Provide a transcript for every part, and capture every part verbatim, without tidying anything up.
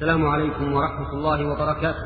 السلام عليكم ورحمة الله وبركاته.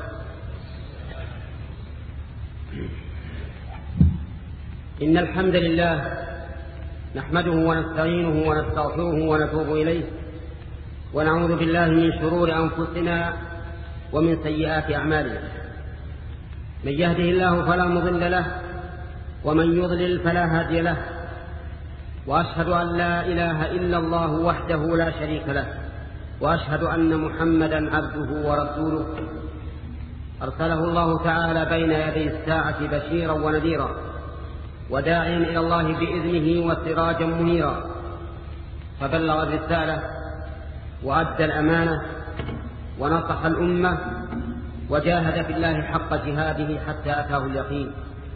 إن الحمد لله نحمده ونستعينه ونستغفره ونتوب إليه، ونعوذ بالله من شرور أنفسنا ومن سيئات أعمالنا. من يهده الله فلا مضل له، ومن يضلل فلا هادي له، وأشهد أن لا إله إلا الله وحده لا شريك له، وأشهد أن محمدا عبده ورسوله أرسله الله تعالى بين يدي الساعة بشيرا ونذيرا، وداعيا إلى الله بإذنه وسراجا منيرا، فبلغ الرسالة وأدى الأمانة ونصح الأمة وجاهد في الله حق جهاده حتى أتاه اليقين،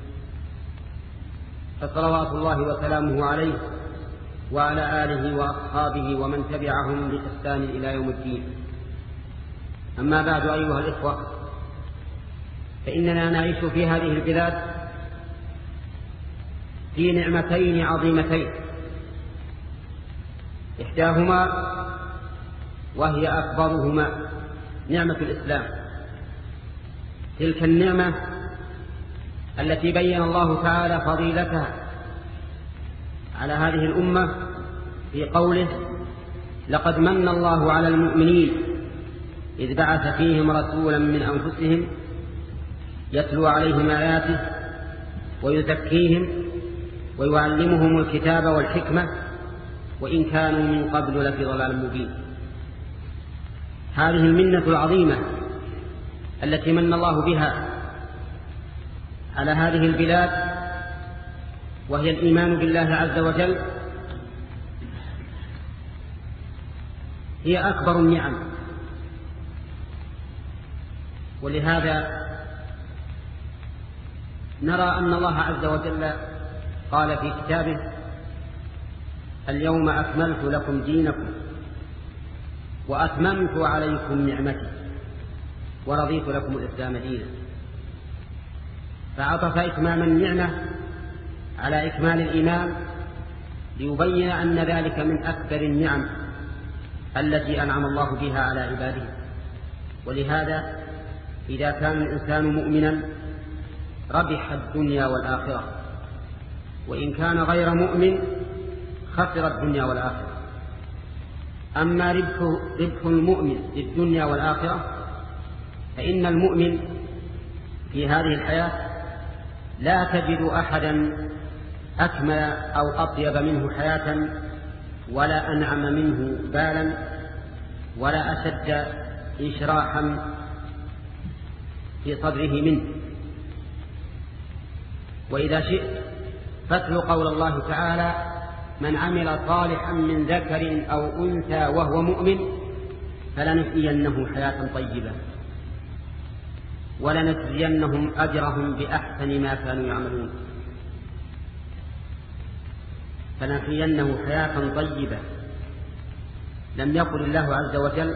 فصلوات الله وسلامه عليه وعلى آله وأصحابه ومن تبعهم بإحسان إلى يوم الدين. أما بعد، أيها الإخوة، فإننا نعيش في هذه البلاد في نعمتين عظيمتين، إحداهما وهي أكبرهما نعمة الإسلام. تلك النعمة التي بين الله تعالى فضيلتها على هذه الأمة في قوله: لقد من الله على المؤمنين إذ بعث فيهم رسولا من أنفسهم يتلو عليهم آياته ويزكيهم ويعلمهم الكتاب والحكمة وإن كانوا من قبل لفي ضلال مبين. هذه المنة العظيمة التي من الله بها على هذه البلاد، وهي الإيمان بالله عز وجل، هي أكبر النعم. ولهذا نرى أن الله عز وجل قال في كتابه: اليوم أكملت لكم دينكم وأتممت عليكم نعمتي ورضيت لكم الإسلام دينا. فعطف إتمام النعمة على إكمال الإيمان ليبين أن ذلك من أكبر النعم التي أنعم الله بها على عباده. ولهذا إذا كان الإنسان مؤمنا ربح الدنيا والآخرة، وإن كان غير مؤمن خسر الدنيا والآخرة. أما ربح, ربح المؤمن للدنيا والآخرة فإن المؤمن في هذه الحياة لا تجد أحدا أكمل أو أطيب منه حياة، ولا أنعم منه بالا، ولا أشد إشراحا في صدره منه. وإذا شئت فاتل قول الله تعالى: من عمل صالحا من ذكر أو أنثى وهو مؤمن فلنحيينه حياة طيبة ولنجزينهم أجرهم بأحسن ما كانوا يعملون. فلنحيينه حياة طيبة. لم يقل الله عز وجل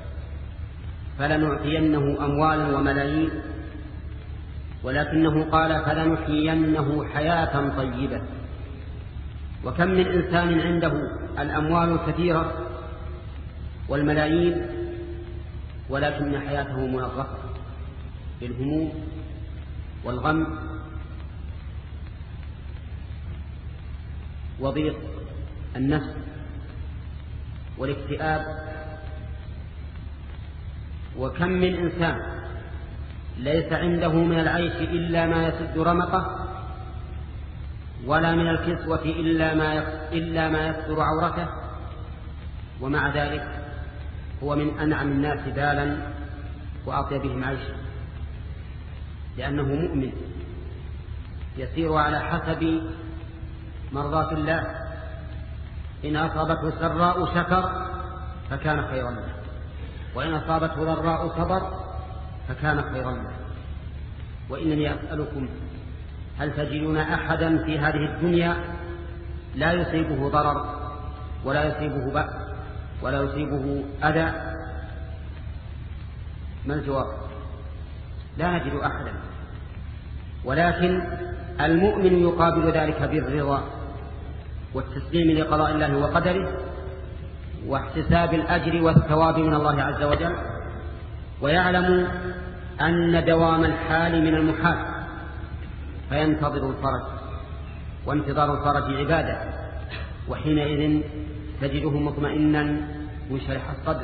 فلنعطينه أموالا وملايين، ولكنه قال فلنحيينه حياة طيبة. وكم من إنسان عنده الأموال الكثيرة والملايين ولكن حياته منغصة بالهموم والغم وضيق النفس والاكتئاب. وكم من إنسان ليس عنده من العيش إلا ما يسد رمقه، ولا من الكسوة إلا ما إلا ما يستر عورته، ومع ذلك هو من أنعم الناس بالا وأطيبهم عيشا، لأنه مؤمن يسير على حسب مرضاة الله. إن أصابته سراء شكر فكان خيرا له، وإن أصابته ضراء صبر فكان خيرا له. وإنني أسألكم: هل تجدون أحدا في هذه الدنيا لا يصيبه ضرر ولا يصيبه بأس ولا يصيبه أذى؟ ما الجواب؟ لا نجد أحدا. ولكن المؤمن يقابل ذلك بالرضا والتسليم لقضاء الله وقدره، واحتساب الأجر والثواب من الله عز وجل، ويعلم أن دوام الحال من المحال، فينتظر الفرج، وانتظار الفرج عبادة، وحينئذ تجده مطمئنا منشرح الصدر.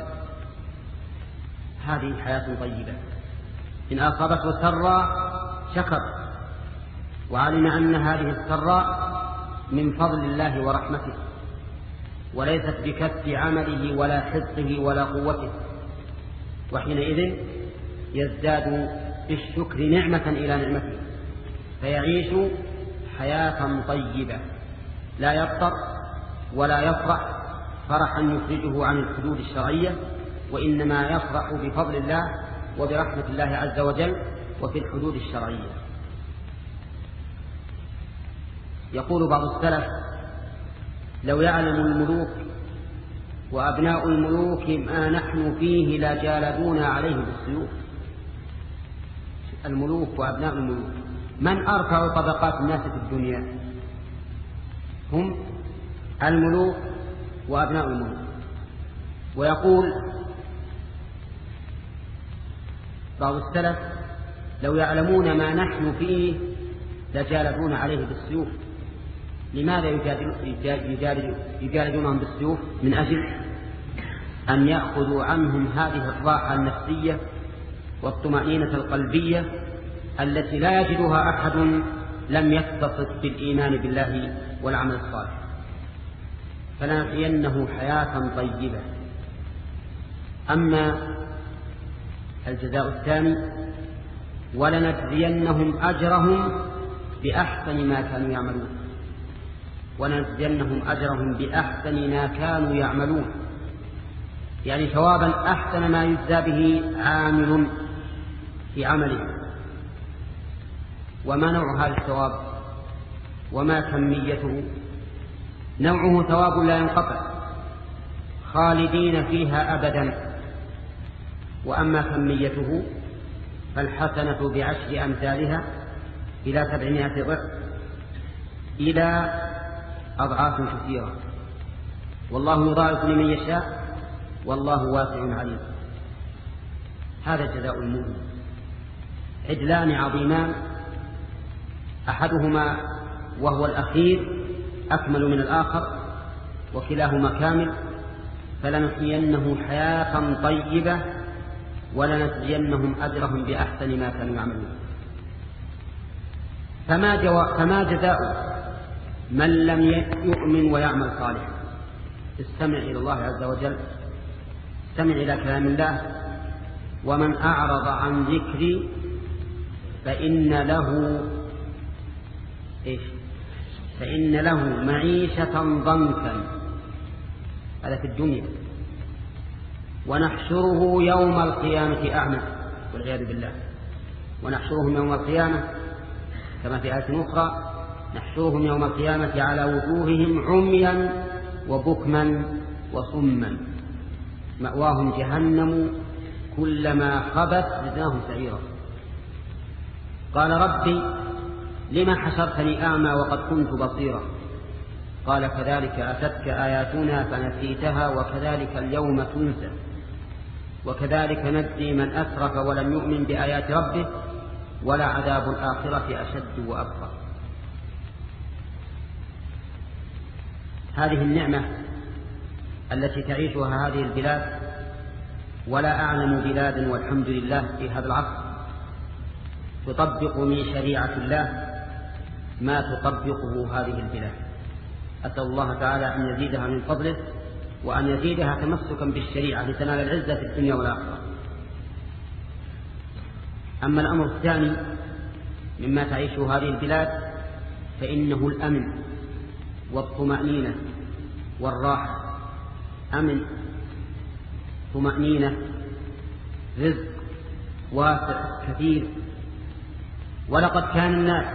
هذه حياة طيبة. إن أصابته سراء شكر، وعلم أن هذه السراء من فضل الله ورحمته، وليست بكف عمله ولا حرصه ولا قوته، وحينئذ يزداد بالشكر نعمة إلى نعمته، فيعيش حياة طيبة، لا يفطر ولا يفرح فرحا يخرجه عن الحدود الشرعية، وإنما يفرح بفضل الله وبرحمة الله عز وجل وفي الحدود الشرعية. يقول بعض السلف: لو يعلم الملوك وأبناء الملوك ما نحن فيه لجالدونا عليه بالسيوف. الملوك وأبناء الملوك، من أرفع طبقات الناس في الدنيا؟ هم الملوك وأبناء الملوك. ويقول بعض السلف: لو يعلمون ما نحن فيه لجالدون عليه بالسيوف. لماذا يجالدونهم بالسيوف؟ من أجل أن يأخذوا عنهم هذه الراحة النفسية والطمأنينة القلبية التي لا يجدها أحد لم يتصف بالإيمان بالله والعمل الصالح. فلنحيينه حياة طيبة. أما الجزاء الثاني: ولنجزينهم أجرهم بأحسن ما كانوا يعملون. ولنجزينهم أجرهم بأحسن ما كانوا يعملون، يعني ثوابا أحسن ما يجزى به عامل في عمله. وما نوع هذا الثواب وما كميته؟ نوعه ثواب لا ينقطع خالدين فيها أبدا. وأما كميته فالحسنة بعشر أمثالها إلى سبعمائة ضعف إلى أضعاف كثيرة، والله يضاعف لمن يشاء والله واسع عليم. هذا جزاء المؤمن. عدلان عظيمان، أحدهما وهو الأخير أكمل من الآخر، وكلاهما كامل. فلنحيينه حياة طيبة ولنجزينهم أجرهم بأحسن ما كانوا يعملون. فما, جوا... فما جزاء من لم يؤمن ويعمل صالحا؟ استمع إلى الله عز وجل، استمع إلى كلام الله: ومن أعرض عن ذكري فإن له إيش؟ فإن له معيشة ضنكا. هذا في الدنيا. ونحشره يوم القيامة أعمى، والعياذ بالله. ونحشرهم يوم القيامة كما في آية أخرى: نحشرهم يوم القيامة على وجوههم عميا وبكما وصما مأواهم جهنم كلما خبت زدناهم سعيرا. قال: ربي لما حشرتني أعمى وقد كنت بصيرا؟ قال: كذلك أتتك آياتنا فنسيتها وكذلك اليوم تنسى وكذلك نجزي من أسرف ولم يؤمن بآيات ربه ولعذاب الآخرة أشد وأبقى. هذه النعمة التي تعيشها هذه البلاد، ولا أعلم بلاد والحمد لله في هذا العصر تطبق من شريعة الله ما تطبقه هذه البلاد. أسأل الله تعالى أن يزيدها من فضله وأن يزيدها تمسكا بالشريعة لتنال العزة في الدنيا والآخرة. أما الأمر الثاني مما تعيشه هذه البلاد فإنه الأمن والطمأنينة والراحة. أمن، طمأنينة، رزق واسع كثير. ولقد كان الناس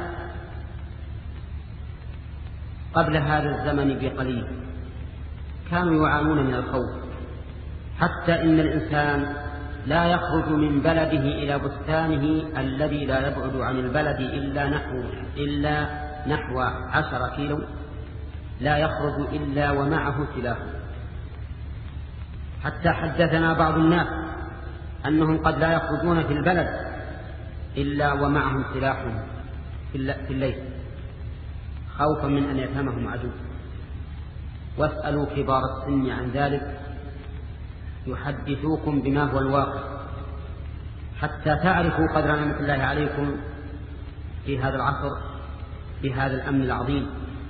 قبل هذا الزمن بقليل كانوا يعانون من الخوف، حتى إن الإنسان لا يخرج من بلده إلى بستانه الذي لا يبعد عن البلد إلا نحو, إلا نحو عشر كيلو، لا يخرج إلا ومعه سلاح. حتى حدثنا بعض الناس أنهم قد لا يخرجون في البلد إلا ومعهم سلاح في الليل خوفا من أن يفهمهم عدو. واسألوا كبار السن عن ذلك يحدثوكم بما هو الواقع حتى تعرفوا قدر نعمة الله عليكم في هذا العصر بهذا الأمن العظيم.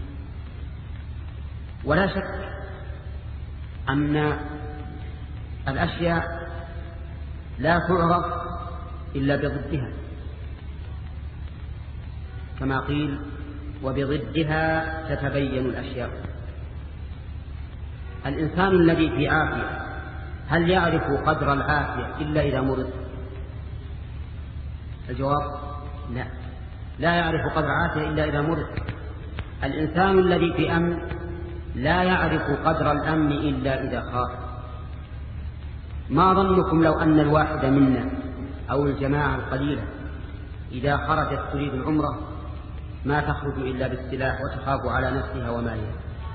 ولا شك أن الأشياء لا تعرف إلا بضدها، كما قيل وبضدها تتبين الأشياء. الإنسان الذي في عافية هل يعرف قدر العافية إلا إذا مرض؟ الجواب لا، لا يعرف قدر العافية إلا إذا مرض. الإنسان الذي في أمن لا يعرف قدر الأمن إلا إذا خاف. ما ظنكم لو أن الواحد منا أو الجماعة القليلة إذا خرجت تريد العمرة ما تخرج إلا بالسلاح وتخاف على نفسها ومالها؟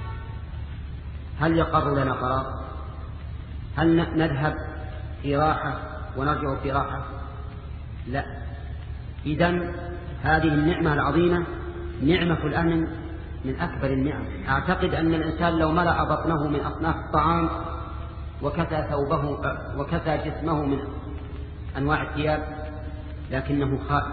هل يقر لنا قرار؟ هل نذهب في راحة ونرجع في راحة؟ لا. إذن هذه النعمة العظيمة نعمة الأمن من أكبر النعم. أعتقد أن الإنسان لو ملأ بطنه من أصناف الطعام وكسى ثوبه وكسى جسمه من أنواع الثياب لكنه خائف،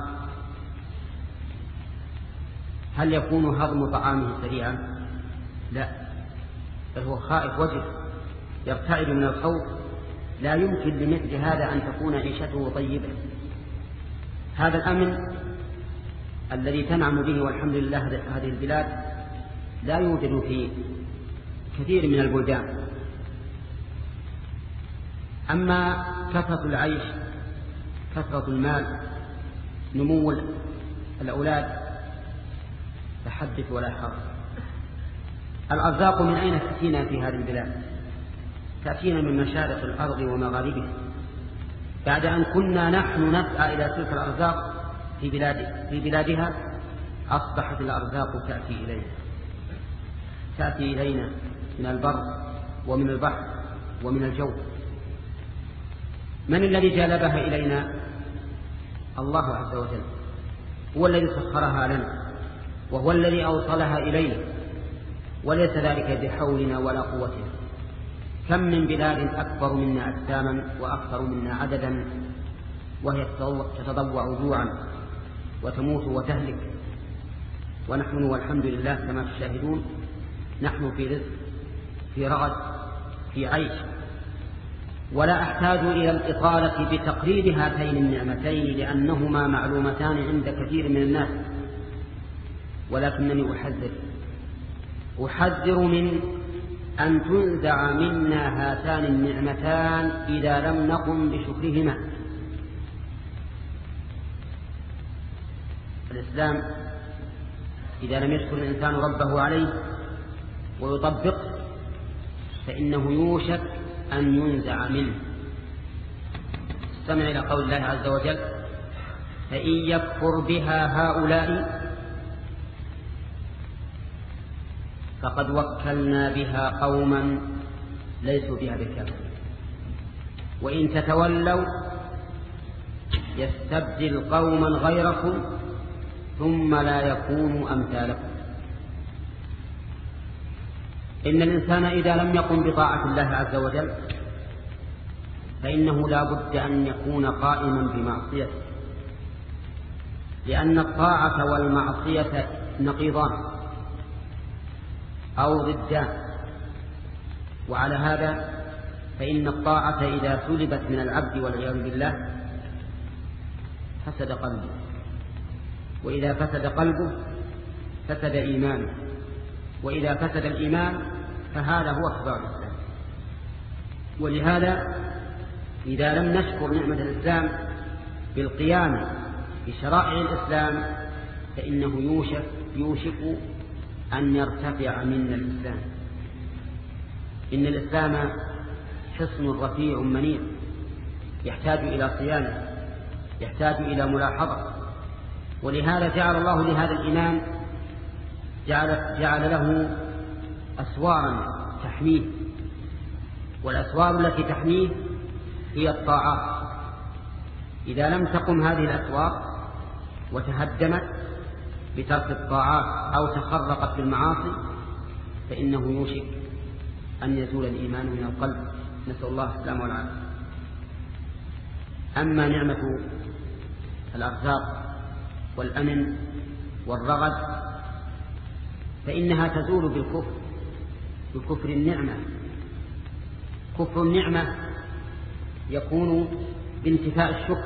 هل يكون هضم طعامه سريعا؟ لا، بل هو خائف وجه يرتعد من الخوف. لا يمكن لمثل هذا أن تكون عيشته طيبة. هذا الأمن الذي تنعم به والحمد لله هذه البلاد لا يوجد في كثير من البلدان. أما كثرة العيش، كثرة المال، نمو الأولاد، فحدث ولا حرج. الأرزاق من أين تأتينا في هذه البلاد؟ تأتينا من مشارق الأرض ومغاربها، بعد أن كنا نحن نسعى إلى تلك الأرزاق في, بلاد في بلادها أصبحت الأرزاق تأتي إلينا تأتي إلينا من البر ومن البحر ومن الجو. من الذي جلبها إلينا؟ الله عز وجل، هو الذي سخرها لنا وهو الذي أوصلها إلينا، وليس ذلك بحولنا ولا قوتنا. كم من بلاد أكبر منا أجساما وأكثر منا عددا وهي تتضوع جوعا وتموت وتهلك، ونحن والحمد لله كما تشاهدون نحن في رزق، في رغد، في عيش. ولا أحتاج إلى الإطالة بتقرير هاتين النعمتين لأنهما معلومتان عند كثير من الناس، ولكنني أحذر أحذر من أن تنزع منا هاتان النعمتان إذا لم نقم بشكرهما. الإسلام إذا لم يشكر الإنسان ربه عليه ويطبقه فإنه يوشك أن ينزع منه. استمع إلى قول الله عز وجل: فإن يكفر بها هؤلاء فقد وكلنا بها قوما ليسوا بها بكافرين وإن تتولوا يستبدل قوما غيركم ثم لا يكونوا أمثالكم. إن الإنسان إذا لم يقم بطاعة الله عز وجل فإنه لا بد أن يكون قائما بمعصيته، لأن الطاعة والمعصية نقيضان أو ضدان. وعلى هذا فإن الطاعة إذا سلبت من العبد والعياذ بالله فسد قلبه، وإذا فسد قلبه فسد إيمانه، وإذا فسد الإيمان فهذا هو خبار الإسلام. ولهذا إذا لم نشكر نعمة الإسلام بالقيام بشرائع الإسلام فإنه يوشك, يوشك أن يرتفع منا الإسلام. إن الإسلام حصن رفيع منيع يحتاج إلى صيانة، يحتاج إلى ملاحظة. ولهذا جعل الله لهذا الإيمان جعل, جعل له أسوارا تحميه، والأسوار التي تحميه هي الطاعات إذا لم تقم هذه الأسواق وتهدمت بترك الطاعات أو تخرقت بالمعاصي فإنه يوشك أن يزول الإيمان من القلب، نسأل الله السلامة والعافية. أما نعمة الأرزاق والأمن والرغد فإنها تزول بالكفر، بكفر النعمة. كفر النعمة يكون بانتفاء الشكر،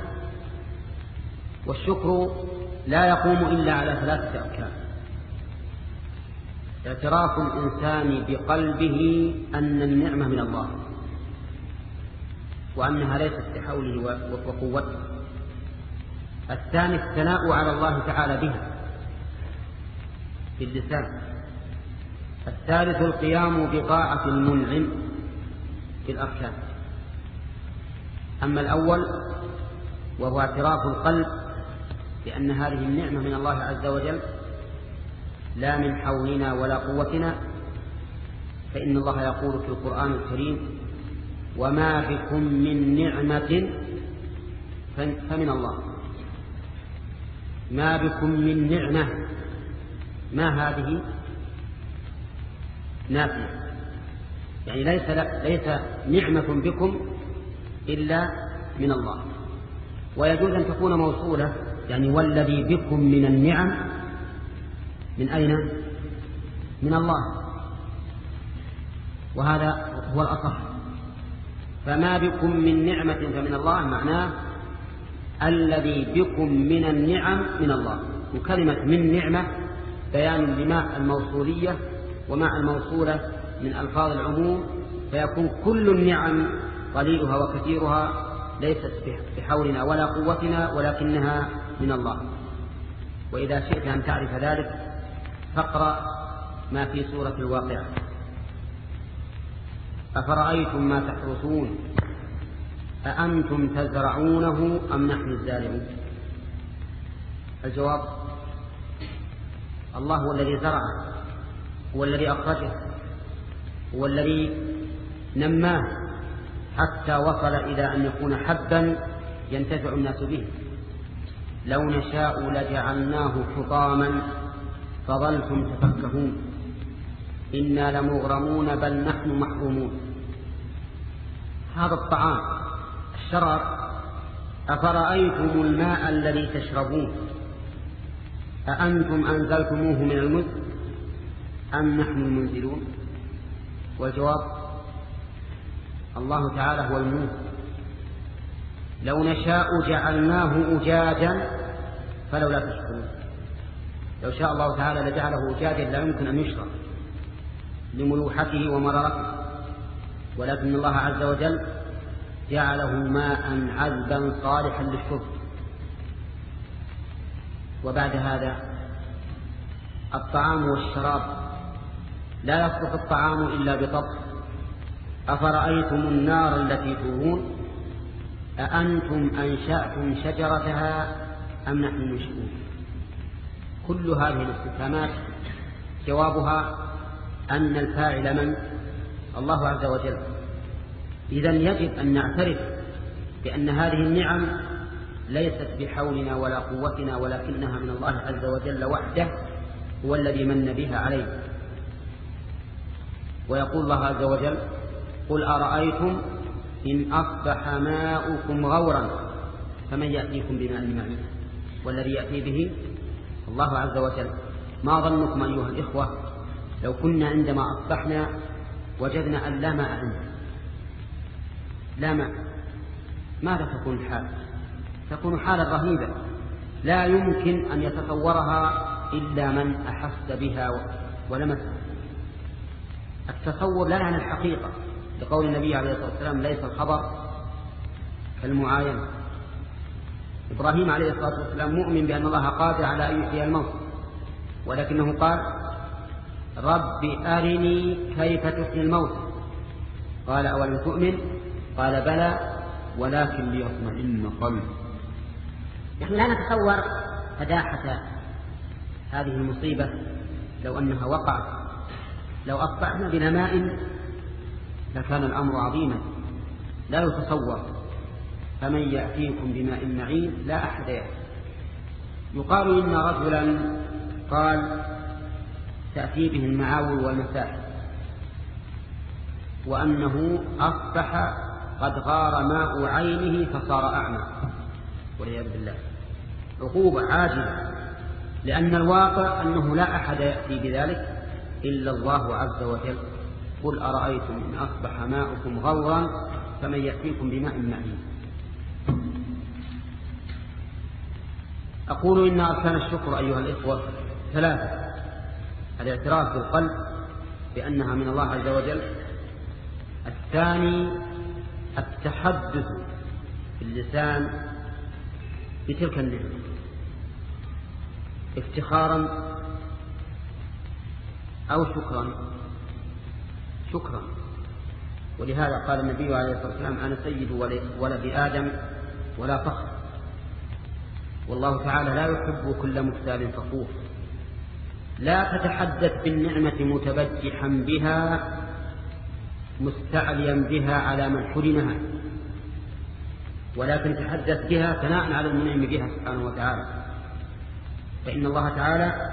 والشكر لا يقوم إلا على ثلاثة أركان: اعتراف الإنسان بقلبه أن النعمة من الله وأنها ليست بحوله وقوته. الثاني الثناء على الله تعالى بها باللسان. الثالث القيام بطاعة المنعم بالأركان. أما الأول وهو اعتراف القلب بأن هذه النعمة من الله عز وجل لا من حولنا ولا قوتنا، فإن الله يقول في القرآن الكريم: وما بكم من نعمة فمن الله. ما بكم من نعمة، ما هذه نافية، يعني ليس, ليس نعمة بكم إلا من الله. ويجوز أن تكون موصولة، يعني والذي بكم من النعم من أين؟ من الله، وهذا هو الأصح. فما بكم من نعمة فمن الله معناه الذي بكم من النعم من الله. وكلمة من نعمة بيان لما الموصولية، ومع الموصولة من ألفاظ العموم، فيكون كل النعم قليلها وكثيرها ليست بحولنا ولا قوتنا ولكنها من الله. وإذا شئت أن تعرف ذلك فاقرأ ما في سورة الواقعة: أفرأيتم ما تحرثون أأنتم تزرعونه أم نحن الزارعون؟ الجواب: الله هو الذي زرعه، هو الذي أخرجه، هو الذي نماه حتى وصل إلى أن يكون حبا ينتفع الناس به. لو نشاء لجعلناه حطاما فظلتم تفكهون إنا لمغرمون بل نحن محرومون. هذا الطعام الشراب: أفرأيتم الماء الذي تشربون أأنتم أنزلتموه من المزن أم نحن المنزلون؟ والجواب: الله تعالى هو المنزل. لو نشاء جعلناه أجاجا فلولا تشكرون. لو شاء الله تعالى لجعله أجاجا لا يمكن أن يشرب لملوحته ومرارته، ولكن الله عز وجل جعله ماء عذبا صالحا للشرب. وبعد هذا الطعام والشراب: لا يصلح الطعام إلا بطبخ. أفرأيتم النار التي تورون أأنتم أنشأتم شجرتها أم نحن المنشئون؟ كل هذه الاستفهامات جوابها أن الفاعل من؟ الله عز وجل. إذن يجب أن نعترف بأن هذه النعم ليست بحولنا ولا قوتنا ولكنها من الله عز وجل وحده، هو الذي من بها عليه. ويقول الله عز وجل: قل أرأيتم إن أصبح ماؤكم غورا فمن يأتيكم بماء معين؟ والذي يأتي به الله عز وجل. ما ظنكم أيها الإخوة لو كنا عندما أصبحنا وجدنا أن لا ماء عندنا، لا ماء، ماذا تكون الحال؟ تكون حالا رهيبة لا يمكن أن يتصورها إلا من أحس بها ولمسها. التصور لا يعني الحقيقة، لقول النبي عليه الصلاة والسلام: ليس الخبر كالمعاينة. إبراهيم عليه الصلاة والسلام مؤمن بأن الله قادر على أن يحيي الموت، ولكنه قال: رب أرني كيف تحيي الموت. قال: أولم تؤمن؟ قال: بلى ولكن ليطمئن قلبي. نحن لا نتصور فداحة هذه المصيبة لو أنها وقعت. لو أصبحنا بلا ماء لكان الأمر عظيما لا يتصور. فمن يأتيكم بماء معين لا أحد يأتي. يقال إن رجلا قال تأتي به المعاول والمساحب وأنه أصبح قد غار ماء عينه فصار أعمى والعياذ بالله، عقوبة عاجلة، لأن الواقع أنه لا أحد يأتي بذلك إلا الله عز وجل. قل أرأيتم إن أصبح ماؤكم غورا فمن يأتيكم بماء معين. أقول إن أركان الشكر أيها الإخوة ثلاثة: الاعتراف بالقلب بأنها من الله عز وجل، الثاني التحدث باللسان بتلك النعمة افتخارا أو شكرا شكرا ولهذا قال النبي عليه الصلاة والسلام: أنا سيد ولد آدم ولا فخر. والله تعالى لا يحب كل مختال فخور. لا تتحدث بالنعمة متبجحا بها مستعليا بها على من حرمها، ولكن تحدث بها ثناء على المنعم بها سبحانه وتعالى. فإن الله تعالى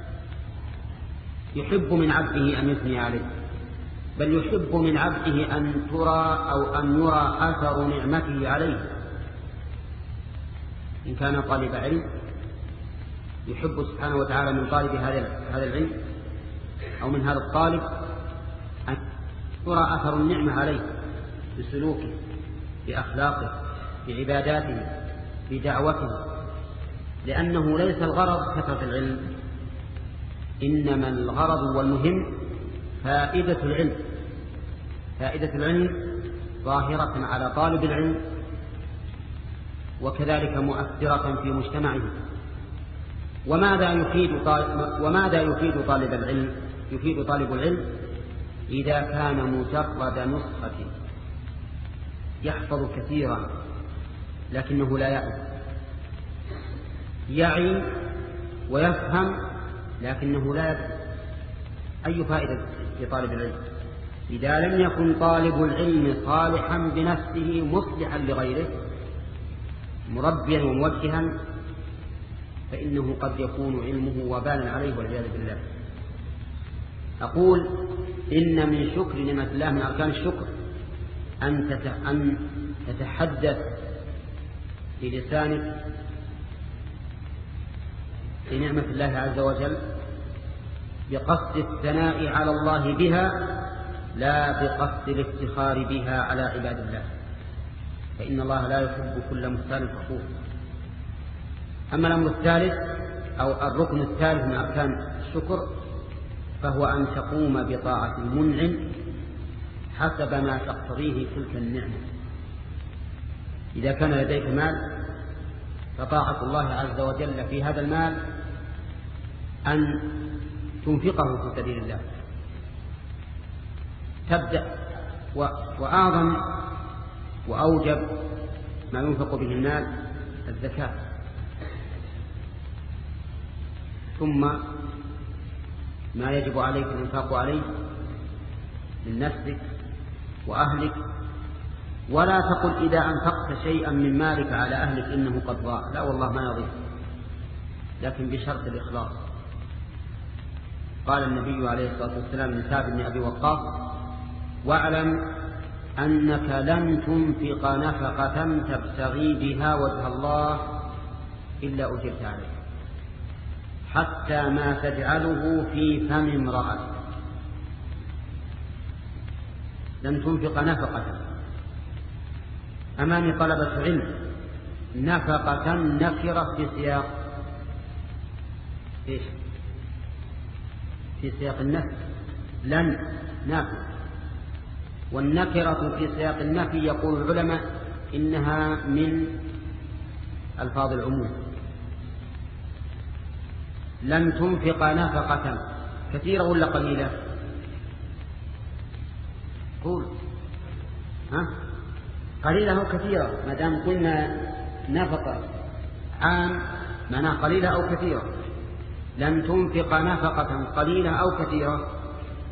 يحب من عبده أن يثني عليه، بل يحب من عبده أن ترى أو أن يرى أثر نعمته عليه. إن كان طالب علم يحب سبحانه وتعالى من طالب هذا العلم أو من هذا الطالب أن يرى أثر النعمة عليه بسلوكه، بأخلاقه، بعباداته، بدعوته، لأنه ليس الغرض كثرة العلم، إنما الغرض والمهم فائدة العلم. فائدة العلم ظاهرة على طالب العلم وكذلك مؤثرة في مجتمعه. وماذا يفيد طالب, وماذا يفيد طالب العلم؟ يفيد طالب العلم إذا كان مجرد نسخة يحفظ كثيرا لكنه لا يعي، يعي ويفهم لكنه لا يدري. أي فائدة في طالب العلم إذا لم يكن طالب العلم صالحا بنفسه مصلحا لغيره مربيا وموجها، فإنه قد يكون علمه وبالا عليه والعياذ بالله. أقول إن من شكر نعمة الله، من أركان الشكر أن تتحدث بلسانك بنعمة الله عز وجل بقصد الثناء على الله بها، لا بقصد الافتخار بها على عباد الله، فإن الله لا يحب كل مختال فخور. أما الأمر الثالث أو الركن الثالث من أركان الشكر فهو أن تقوم بطاعة المنعم حسب ما تقتضيه تلك النعمة. إذا كان لديك مال فطاعة الله عز وجل في هذا المال أن تنفقه في سبيل الله. تبدأ وأعظم وأوجب ما ينفق به المال الزكاة، ثم ما يجب عليك الإنفاق عليه من نفسك وأهلك. ولا تقل إذا أنفقت شيئا من مالك على أهلك إنه قد ضاع، لا والله ما يضيع، لكن بشرط الإخلاص. قال النبي عليه الصلاة والسلام لسعد بن أبي وقاص: واعلم أنك لن تنفق نفقة تبتغي بها وجه الله إلا أجرت عليه حتى ما تجعله في فم امرأة. لن تنفق نفقة أمام طلبة علم، نفقة نكرة في سياق إيش؟ في سياق النفي، لن نافع. والنكرة في سياق النفي يقول العلماء إنها من ألفاظ العموم. لن تنفق نفقة كثيرة ولا قليلة؟ قول ها قليلة أو كثيرة. ما دام قلنا نفقة عام معناه قليلة أو كثيرة. لن تنفق نفقة قليلة أو كثيرة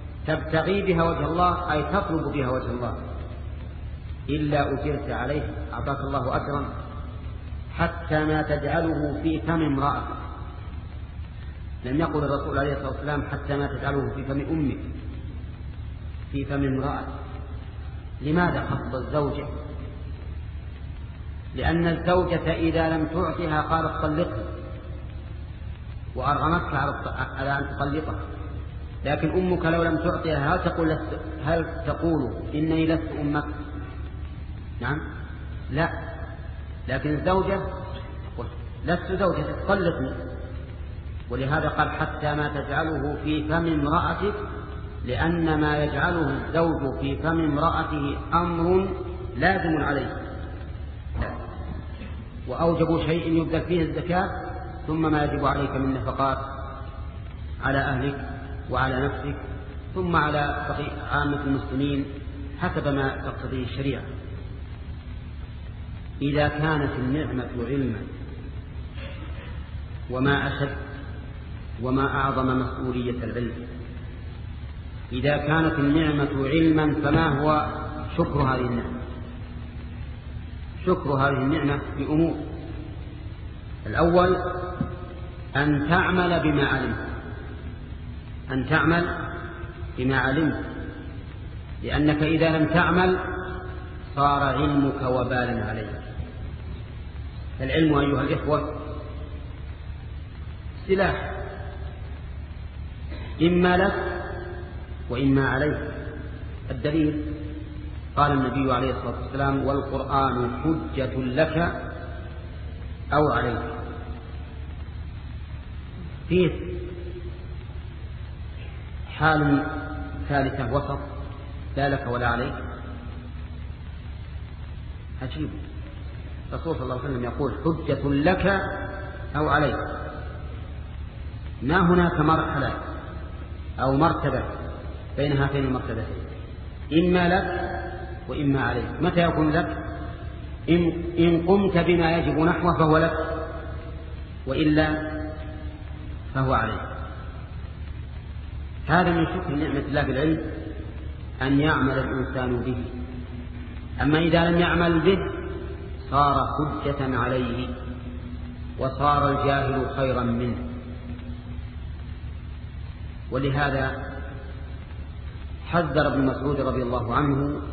تبتغي بها وجه الله، أي تطلب بها وجه الله، إلا أجرت عليه أعطاك الله أجرا حتى ما تجعله في فم امرأتك. لم يقل الرسول عليه الصلاة والسلام حتى ما تجعله في فم أمك، في فم امرأتك. لماذا خص الزوجة؟ لأن الزوجة إذا لم تعطها قالت طلقها وأرغمتك على أن تطلقها، لكن أمك لو لم تعطها هل تقول, هل تقول إنني لست أمك؟ نعم لا. لكن الزوجة لست زوجة تطلقني، ولهذا قال حتى ما تجعله في فم امرأتك، لأن ما يجعله الزوج في فم امرأته أمر لازم عليه، وأوجب شيء يبدأ فيه الزكاة، ثم ما يجب عليك من نفقات على أهلك وعلى نفسك، ثم على عامة المسلمين حسب ما تقتضيه الشريعة. إذا كانت النعمة علما، وما أشد وما أعظم مسؤولية العلم، إذا كانت النعمة علما فما هو شكر هذه النعمة؟ شكر هذه النعمة بأمور. الأول أن تعمل بما علمت، أن تعمل بما علمت، لأنك إذا لم تعمل صار علمك وبالا عليك. العلم أيها الإخوة سلاح، إما لك وإما عليك. الدليل قال النبي عليه الصلاة والسلام والقرآن حجة لك أو عليك. فيه حال ثالثة وسط لا لك ولا عليك. عجيب، الرسول صلى الله عليه وسلم يقول حجة لك أو عليك، ما هناك مرحلة أو مرتبة بين هاتين المرتبتين، إما لك وإما عليك. متى يكون لك؟ إن, إن قمت بما يجب نحوه فهو لك، وإلا فهو عليك. هذا من شكر نعمة الله بالعلم أن يعمل الإنسان به. أما إذا لم يعمل به صار حجة عليه، وصار الجاهل خيرا منه. ولهذا حذر ابن مسعود رضي الله عنه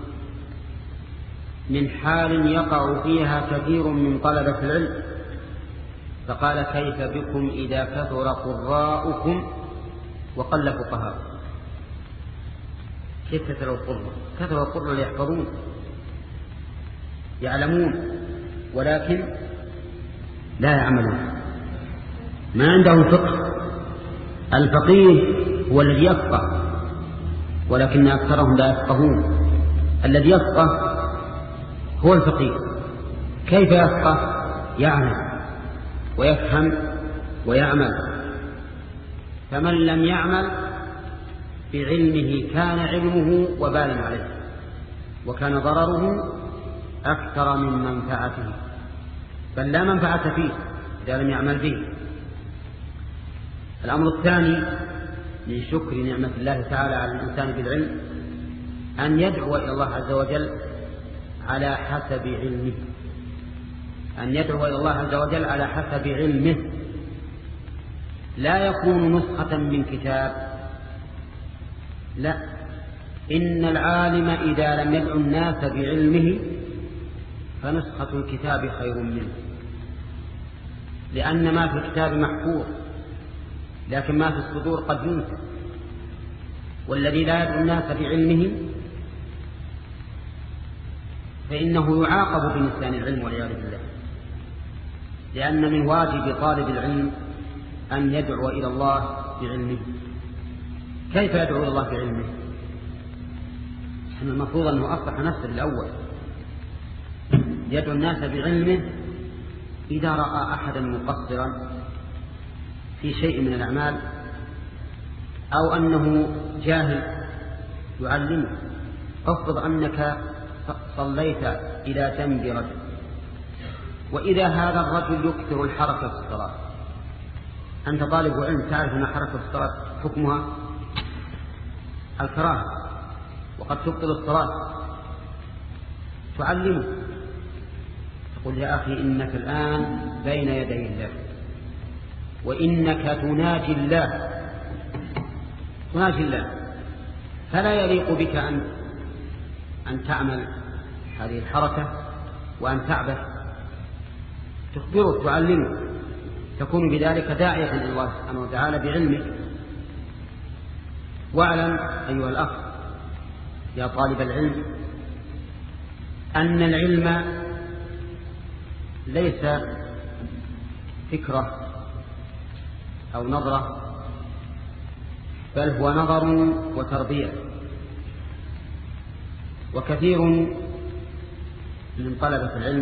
من حال يقع فيها كثير من طلبة العلم، فقال كيف بكم إذا كثر قراءكم وقل فقهاءكم؟ كيف كثر القراء؟ كثر القراء ليحفظون يعلمون ولكن لا يعملون، ما عندهم فقه. الفقيه هو الذي يفقه، ولكن أكثرهم لا يفقهون. الذي يفقه هو الفقيه. كيف يفقه؟ يعمل ويفهم ويعمل. فمن لم يعمل بعلمه كان علمه وبال عليه، وكان ضرره أكثر من منفعته، بل لا منفعة فيه إذا لم يعمل به. الأمر الثاني من شكر نعمة الله تعالى على الإنسان بالعلم أن يدعو إلى الله عز وجل على حسب علمه، أن يدعو إلى الله عز وجل على حسب علمه، لا يكون نسخة من كتاب، لا، إن العالم إذا لم يدعو الناس بعلمه فنسخة الكتاب خير منه، لأن ما في الكتاب محفوظ، لكن ما في الصدور قد ينسى. والذي لا يدعو الناس بعلمه فإنه يعاقب بنسيان العلم والعياذ بالله، لأن من واجب طالب العلم أن يدعو إلى الله بعلمه. كيف يدعو إلى الله بعلمه؟ المفروض أنه أصلح نفسه الأول، يدعو الناس بعلمه. إذا رأى أحدا مقصرا في شيء من الأعمال أو أنه جاهل يعلمه. افرض أنك صليت إلى جنب رجل، وإذا هذا الرجل يكثر الحركة في الصلاة، أنت طالب علم تعرف أن حركة الصلاة حكمها الكراهة وقد تبطل الصلاة، تعلمه تقول يا أخي إنك الآن بين يدي الله، وإنك تناجي الله تناجي الله، فلا يليق بك أن أن تعمل هذه الحركة وأن تعبث. تخبره تعلمه، تكون بذلك داعية إلى الله سبحانه وتعالى بعلمك. واعلم أيها الأخ يا طالب العلم أن العلم ليس فكرة أو نظرة، بل هو نظر وتربية. وكثير من طلبة العلم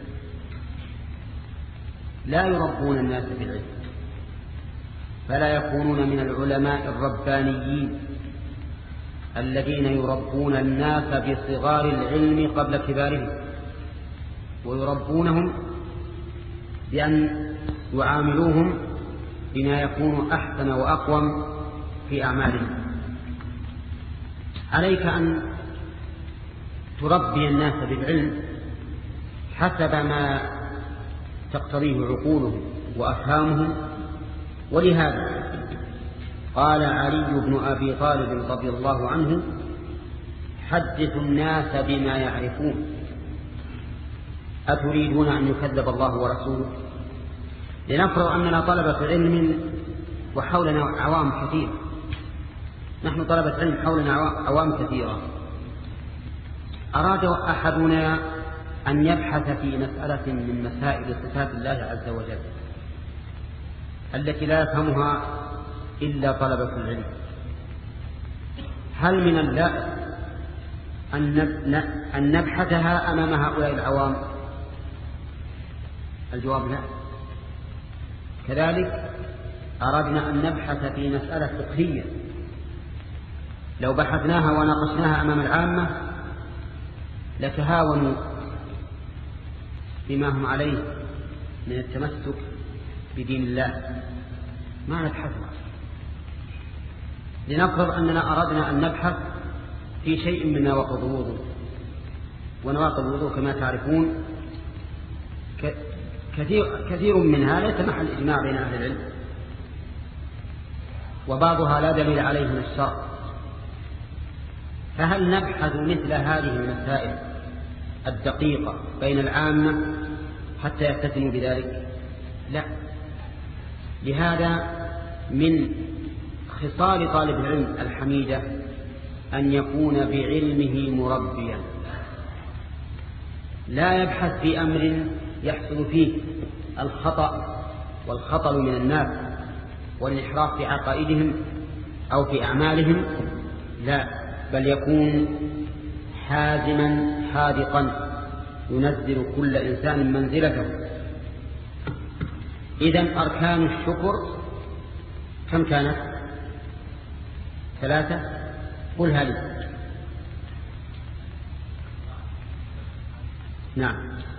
لا يربون الناس بالعلم، فلا يكونون من العلماء الربانيين الذين يربون الناس بصغار العلم قبل كبارهم، ويربونهم بأن يعاملوهم بما يكون أحسن وأقوم في أعمالهم. عليك أن تربي الناس بالعلم حسب ما تقتضيه عقولهم وأفهامهم. ولهذا قال علي بن أبي طالب رضي الله عنه: حدثوا الناس بما يعرفون، أتريدون أن يكذب الله ورسوله؟ لنفرض أننا طلبة علم وحولنا عوام كثير، نحن طلبة علم حولنا عوام كثيرة، أراد أحدنا أن يبحث في مسألة من مسائل صفات الله عز وجل التي لا يفهمها إلا طلبة العلم. هل من اللائق أن نبحثها أمام هؤلاء العوام؟ الجواب لا. كذلك أردنا أن نبحث في مسألة فقهية، لو بحثناها وناقشناها أمام العامة لتهاونوا بما هم عليه من التمسك بدين الله، ما نبحثها. لنفرض أننا أردنا أن نبحث في شيء من نواقض الوضوء، ونواقض الوضوء كما تعرفون كثير, كثير منها ليس محل إجماع بين أهل العلم، وبعضها لا دليل عليه من الشرع. فهل نبحث مثل هذه المسائل الدقيقة بين العامة حتى يفتتنوا بذلك؟ لا. لهذا من خصال طالب العلم الحميدة أن يكون بعلمه مربيا، لا يبحث في أمر يحصل فيه الخطأ والخطل من الناس والانحراف في عقائدهم أو في أعمالهم، لا، بل يكون حازما حاذقا ينزل كل إنسان منزلته. إذن أركان الشكر كم كانت؟ ثلاثة. قلها لي. نعم.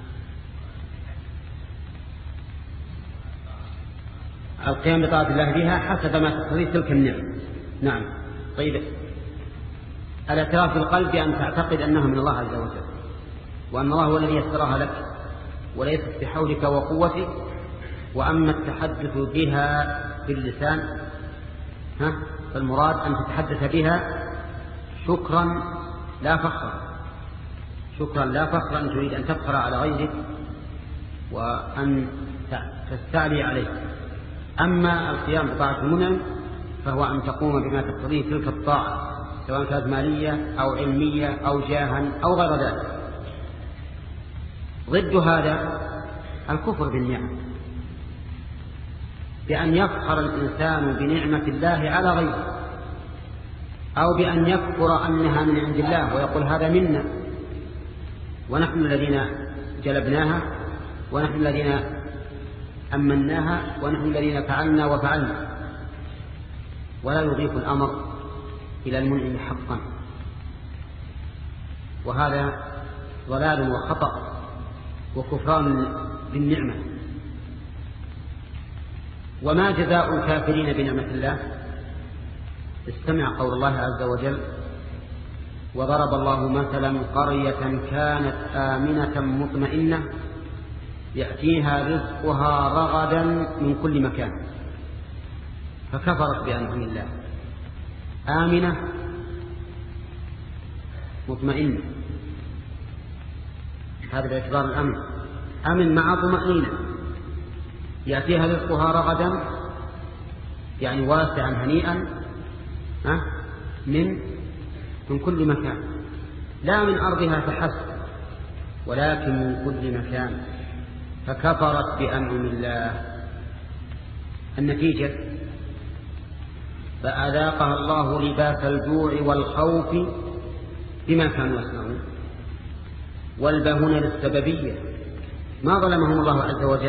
القيام بطاعة الله بها حسب ما تقتضي تلك النعم. نعم. طيب، الاعتراف بالقلب بأن تعتقد أنها من الله عز وجل، وأن الله هو الذي يسرها لك وليست بحولك وقوتك. وأما التحدث بها باللسان ها فالمراد أن تتحدث بها شكرا لا فخرا، شكرا لا فخرا، أن تريد أن تفخر على غيرك وأن تستعلي عليه. أما القيام بطاعة المنعم فهو أن تقوم بما تقتضيه تلك الطاعة، سواء كانت مالية أو علمية أو جاها أو غير ذلك. ضد هذا الكفر بالنعم، بأن يفخر الإنسان بنعمة الله على غيره، أو بأن يكفر أنها من عند الله ويقول هذا منا، ونحن الذين جلبناها، ونحن الذين أمناها، ونحن الذين فعلنا وفعلنا، ولا يضيف الأمر إلى المنعم حقا. وهذا ضلال وخطأ وكفران بالنعمة. وما جزاء الكافرين بنعمة الله؟ استمع قول الله عز وجل: وضرب الله مثلا قرية كانت آمنة مطمئنة يأتيها رزقها رغدا من كل مكان فكفرت بأنعم الله. آمنة مطمئنة، هذا باعتبار الأمن، أمن مع طمأنينة. يأتيها رزقها رغدا يعني واسعا هنيئا من من كل مكان، لا من أرضها فحسب ولكن من كل مكان، فكفرت بأنعم الله. النتيجة فأذاقها الله لباس الجوع والخوف بما كانوا يصنعون. والباء هنا للسببية، ما ظلمهم الله عز وجل،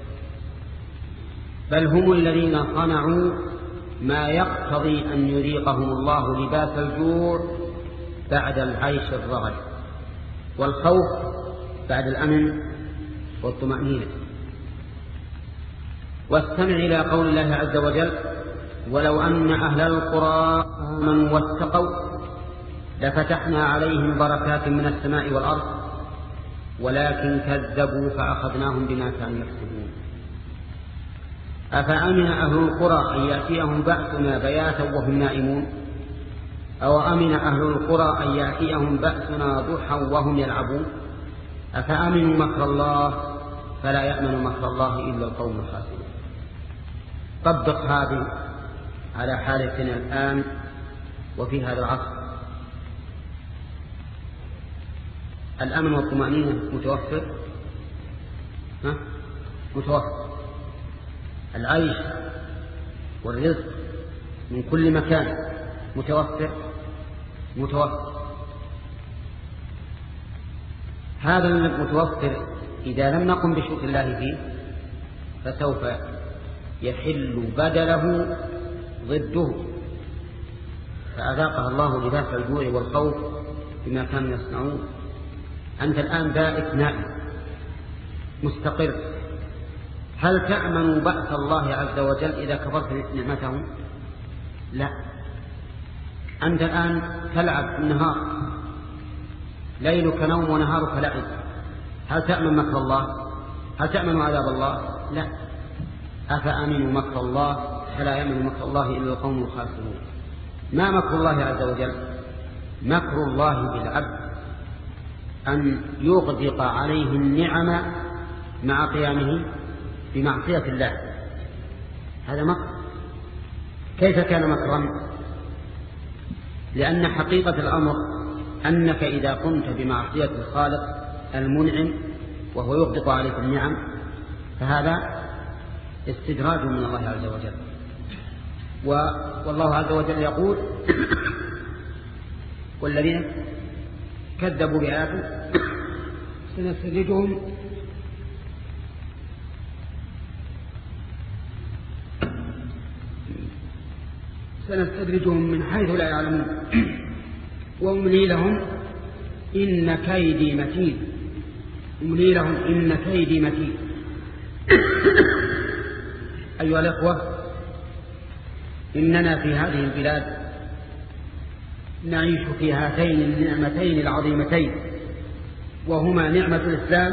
بل هم الذين صنعوا ما يقتضي أن يذيقهم الله لباس الجوع بعد العيش الرغد، والخوف بعد الأمن والطمأنينة. واستمع إلى قول الله عز وجل: ولو أن أهل القرى آمنوا واتقوا لفتحنا عليهم بركات من السماء والأرض ولكن كذبوا فأخذناهم بما كانوا يكسبون. أفأمن أهل القرى أن يأتيهم بأسنا بياتا وهم نائمون أو أمن أهل القرى أن يأتيهم بأسنا ضحى وهم يلعبون أفأمنوا مكر الله فلا يأمن مكر الله إلا القوم الخاسرون. طبق هذه على حالتنا الآن وفي هذا العصر. الأمن والطمأنينة متوفر، ها؟ متوفر. العيش والرزق من كل مكان متوفر متوفر. هذا المتوفر إذا لم نقم بشكر الله فيه فسوف يحل بدله ضده. فأذاقها الله لباس الجوع والخوف بما كانوا يصنعون. أنت الآن بائت نائم مستقر، هل تأمن بأس الله عز وجل إذا كفرت نعمته؟ لا. أنت الآن تلعب النهار، ليلك نوم ونهارك لعب، هل تأمن مكر الله؟ هل تأمن عذاب الله؟ لا. أفأمنوا مكر الله فلا يأمن مكر الله إلا القوم الخاسرون. ما مكر الله عز وجل؟ مكر الله بالعبد أن يغدق عليه النعم مع قيامه بمعصية الله، هذا مكر. كيف كان مكرا؟ لأن حقيقة الأمر أنك إذا قمت بمعصية الخالق المنعم وهو يغدق عليك النعم فهذا استدراج من الله عز وجل. والله عز وجل يقول: والذين كذبوا بآياتنا سنستدرجهم سنستدرجهم من حيث لا يعلمون وأملي لهم إن كيدي متين. أملي لهم إن كيدي متين. أيها الأخوة، إننا في هذه البلاد نعيش في هاتين النعمتين العظيمتين، وهما نعمة الإسلام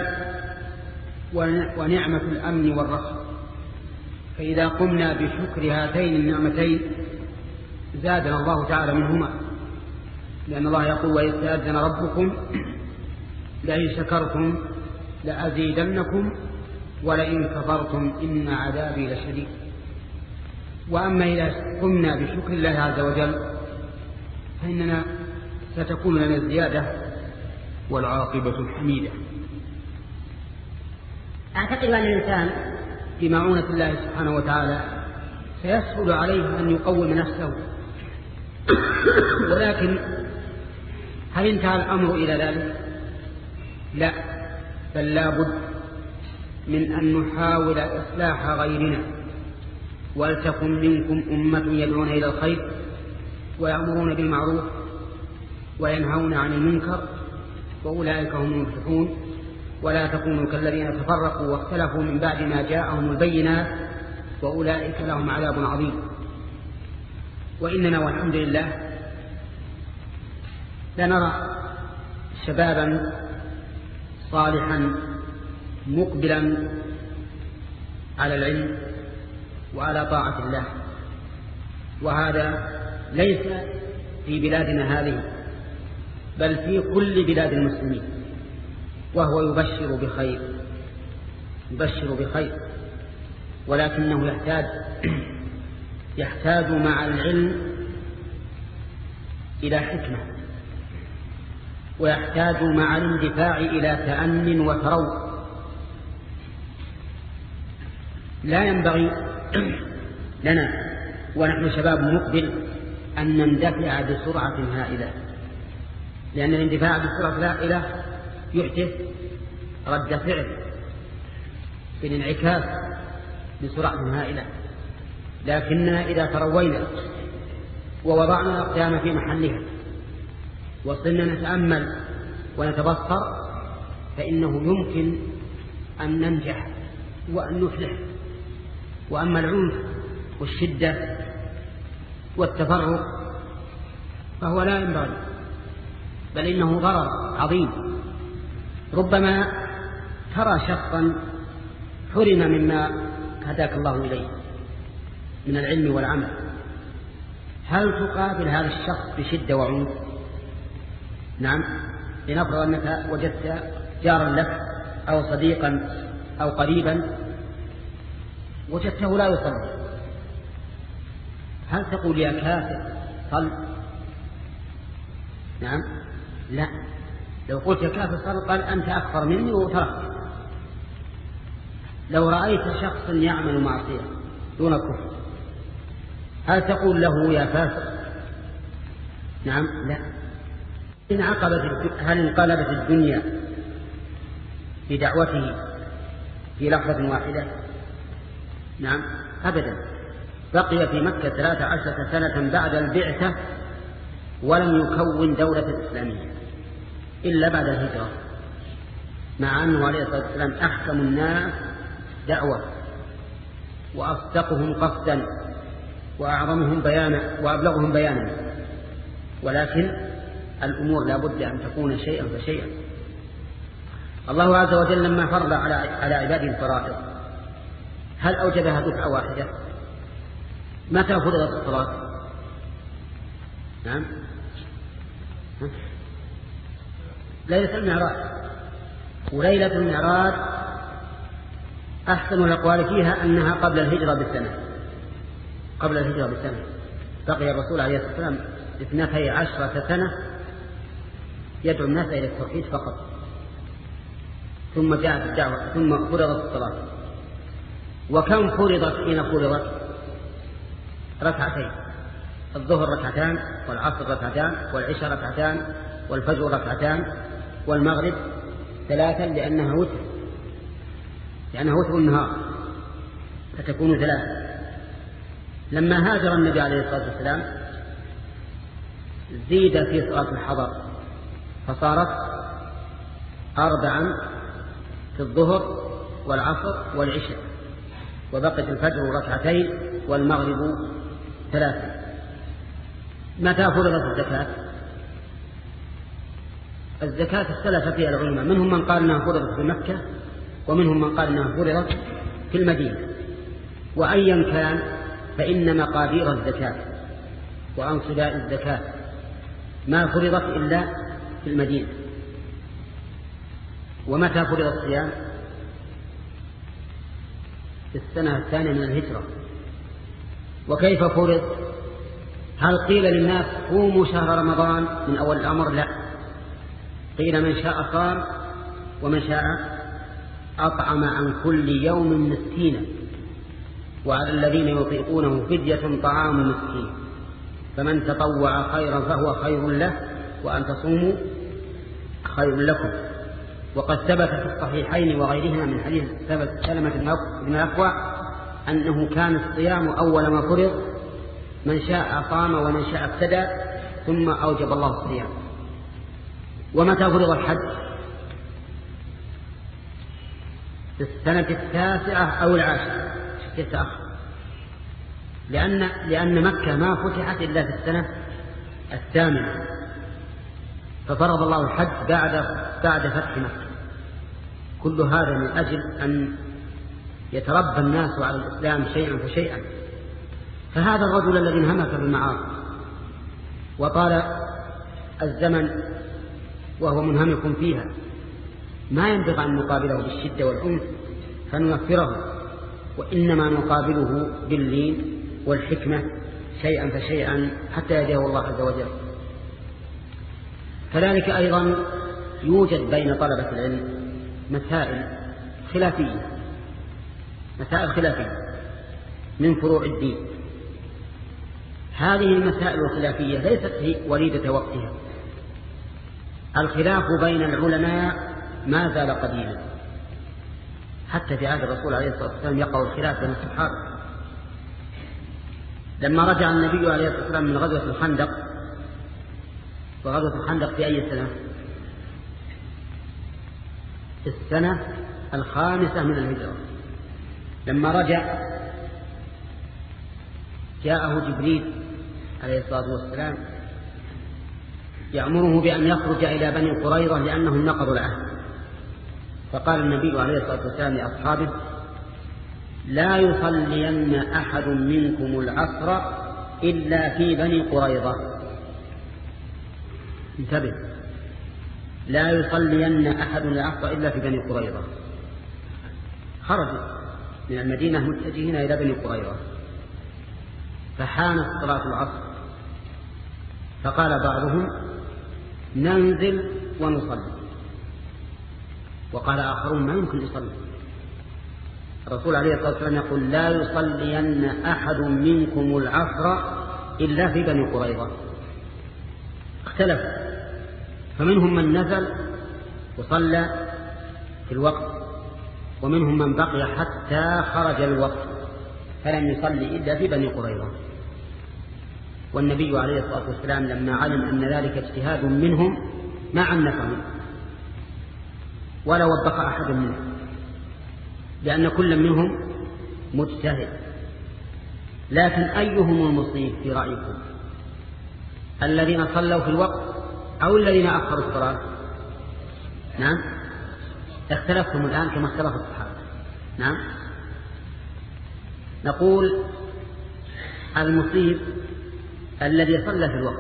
ونعمة الأمن والرخاء. فإذا قمنا بشكر هاتين النعمتين زادنا الله تعالى منهما، لأن الله يقول: وإذ تأذن ربكم لئن شكرتم لأزيدنكم ولئن كفرتم إن عذابي لشديد. وأما إذا قمنا بشكر الله عز وجل فإننا ستكون لنا الزيادة والعاقبة الحميدة. أعتقد أن الإنسان بمعونة الله سبحانه وتعالى سيسهل عليه أن يقوم نفسه، ولكن هل انتهى الأمر إلى ذلك؟ لا، بل لا بد من أن نحاول إصلاح غيرنا. ولتكن منكم أمة يدعون إلى الخير ويأمرون بالمعروف وينهون عن المنكر وأولئك هم المفلحون. ولا تكونوا كالذين تفرقوا واختلفوا من بعد ما جاءهم البينات وأولئك لهم عذاب عظيم. وإننا والحمد لله لنرى شبابا صالحا مقبلا على العلم وعلى طاعة الله، وهذا ليس في بلادنا هذه بل في كل بلاد المسلمين، وهو يبشر بخير يبشر بخير ولكنه يحتاج يحتاج مع العلم إلى حكمة، ويحتاج مع الاندفاع إلى تأن وتروع. لا ينبغي لنا ونحن شباب مقبل أن نندفع بسرعة هائلة، لأن الاندفاع بسرعة هائلة يحدث رد فعل في الانعكاس بسرعة هائلة. لكننا إذا تروينا ووضعنا الأقدام في محلها وصلنا نتأمل ونتبصر فإنه يمكن أن ننجح وأن نفلح. وأما العنف والشدة والتفرق فهو لا ينبغي، بل إنه ضرر عظيم. ربما ترى شخصا حرم مما هداك الله إليه من العلم والعمل، هل تقابل هذا الشخص بشدة وعنف؟ نعم. لنفرض أنك وجدت جارا لك أو صديقا أو قريبا وجدته لا يصلي، هل تقول يا كافر صل؟ نعم لا. لو قلت يا كافر صل قال أنت أكثر مني وتركت. لو رأيت شخصا يعمل معصية دون كفر هل تقول له يا فاسق؟ نعم لا. إن عقبت هل انقلبت الدنيا بدعوته في لحظة واحدة؟ نعم أبدا. بقي في مكة ثلاث عشرة سنة بعد البعثة ولم يكون دولة إسلامية إلا بعد الهجرة، مع أنه عليه الصلاة والسلام أحكم الناس دعوة وأصدقهم قصدا وأعظمهم بيانا وأبلغهم بيانا، ولكن الأمور لا بد أن تكون شيئا فشيئا. الله عز وجل لما فرض على على عباده الفرائض هل أوجبها دفعة واحدة؟ متى فرضت الصلاة؟ نعم ليلة المعراج. وليلة المعراج أحسن الأقوال فيها أنها قبل الهجرة بسنة قبل الهجرة بسنة بقي الرسول عليه الصلاة والسلام اثنتي عشرة سنة يدعو الناس إلى التوحيد فقط، ثم جاءت الدعوة ثم فرضت الصلاة. وكم فرضت حين فرضت؟ ركعتين، الظهر ركعتان والعصر ركعتان والعشاء ركعتان والفجر ركعتان والمغرب ثلاثا لأنها وتر لأنها وتر النهار فتكون ثلاثة. لما هاجر النبي عليه الصلاة والسلام زيد في صلاة الحضر فصارت أربعا في الظهر والعصر والعشاء، وبقت الفجر ركعتين والمغرب ثلاثة. متى فرضت الزكاة؟ الزكاة اختلف فيها العلماء، منهم من قال أنها فرضت في مكة ومنهم من قال أنها فرضت في المدينة. وأيا كان فإن مقادير الزكاة وأنصباء الزكاة ما فرضت إلا في المدينة. ومتى فرض الصيام؟ في السنة الثانية من الهجرة. وكيف فرض؟ هل قيل للناس قوموا شهر رمضان من أول الأمر؟ لا، قيل من شاء صام ومن شاء أطعم عن كل يوم مسكينا، وعلى الذين يطيقونه فدية طعام مسكين، فمن تطوع خيرا فهو خير له وأن تصوموا خير لكم. وقد ثبت في الصحيحين وغيرهما من حديث سلمة بن الأكوع أنه كان الصيام أول ما فرض، من شاء صام ومن شاء ابتدى ثم أوجب الله الصيام. ومتى فرض الحج؟ في السنة التاسعة أو العاشرة تتأخر، لأن لأن مكة ما فتحت إلا في السنة الثامنة، ففرض الله الحج بعد بعد فتح مكة. كل هذا من أجل أن يتربى الناس على الإسلام شيئا فشيئا. فهذا الرجل الذي انهمك بالمعاصي وطال الزمن وهو منهمك فيها ما ينبغي أن نقابله بالشدة والعنف فننفره، وإنما نقابله باللين والحكمة شيئا فشيئا حتى يهديه الله عز وجل. كذلك أيضا يوجد بين طلبة العلم مسائل خلافية مسائل خلافية من فروع الدين. هذه المسائل الخلافية ليست هي وليدة وقتها. الخلاف بين العلماء ما زال قديما، حتى في عهد الرسول عليه الصلاة والسلام يقع الخلاف بين الصحابة. لما رجع النبي عليه الصلاة والسلام من غزوة الخندق، وغزوة الخندق في أي سنة؟ السنة الخامسة من الهجرة. لما رجع جاءه جبريل عليه الصلاة والسلام يأمره بأن يخرج إلى بني قريظة لأنهم نقضوا العهد. فقال النبي عليه الصلاة والسلام لأصحابه: لا يصلين أحد منكم العصر إلا في بني قريظة. انتبه، لا يصلين أحد العصر إلا في بني قريظة. خرجوا من المدينة متجهين إلى بني قريظة، فحانت صلاة العصر، فقال بعضهم: ننزل ونصلي، وقال آخرون: ما يمكن يصلي. الرسول عليه الصلاة والسلام يقول: لا يصلين أحد منكم العصر إلا في بني قريظة. اختلف، فمنهم من نزل وصلى في الوقت، ومنهم من بقي حتى خرج الوقت فلم يصلي إلا في بني قريظة. والنبي عليه الصلاة والسلام لما علم أن ذلك اجتهاد منهم ما عنفهم ولا وبخ أحد منهم، لأن كل منهم مجتهد. لكن أيهم المصيب في رأيكم؟ الذين صلوا في الوقت أو الذين أخروا الصلاة؟ نعم، اختلفتم الآن كما اختلف الصحابة. نعم، نقول المصيب الذي صلى في الوقت،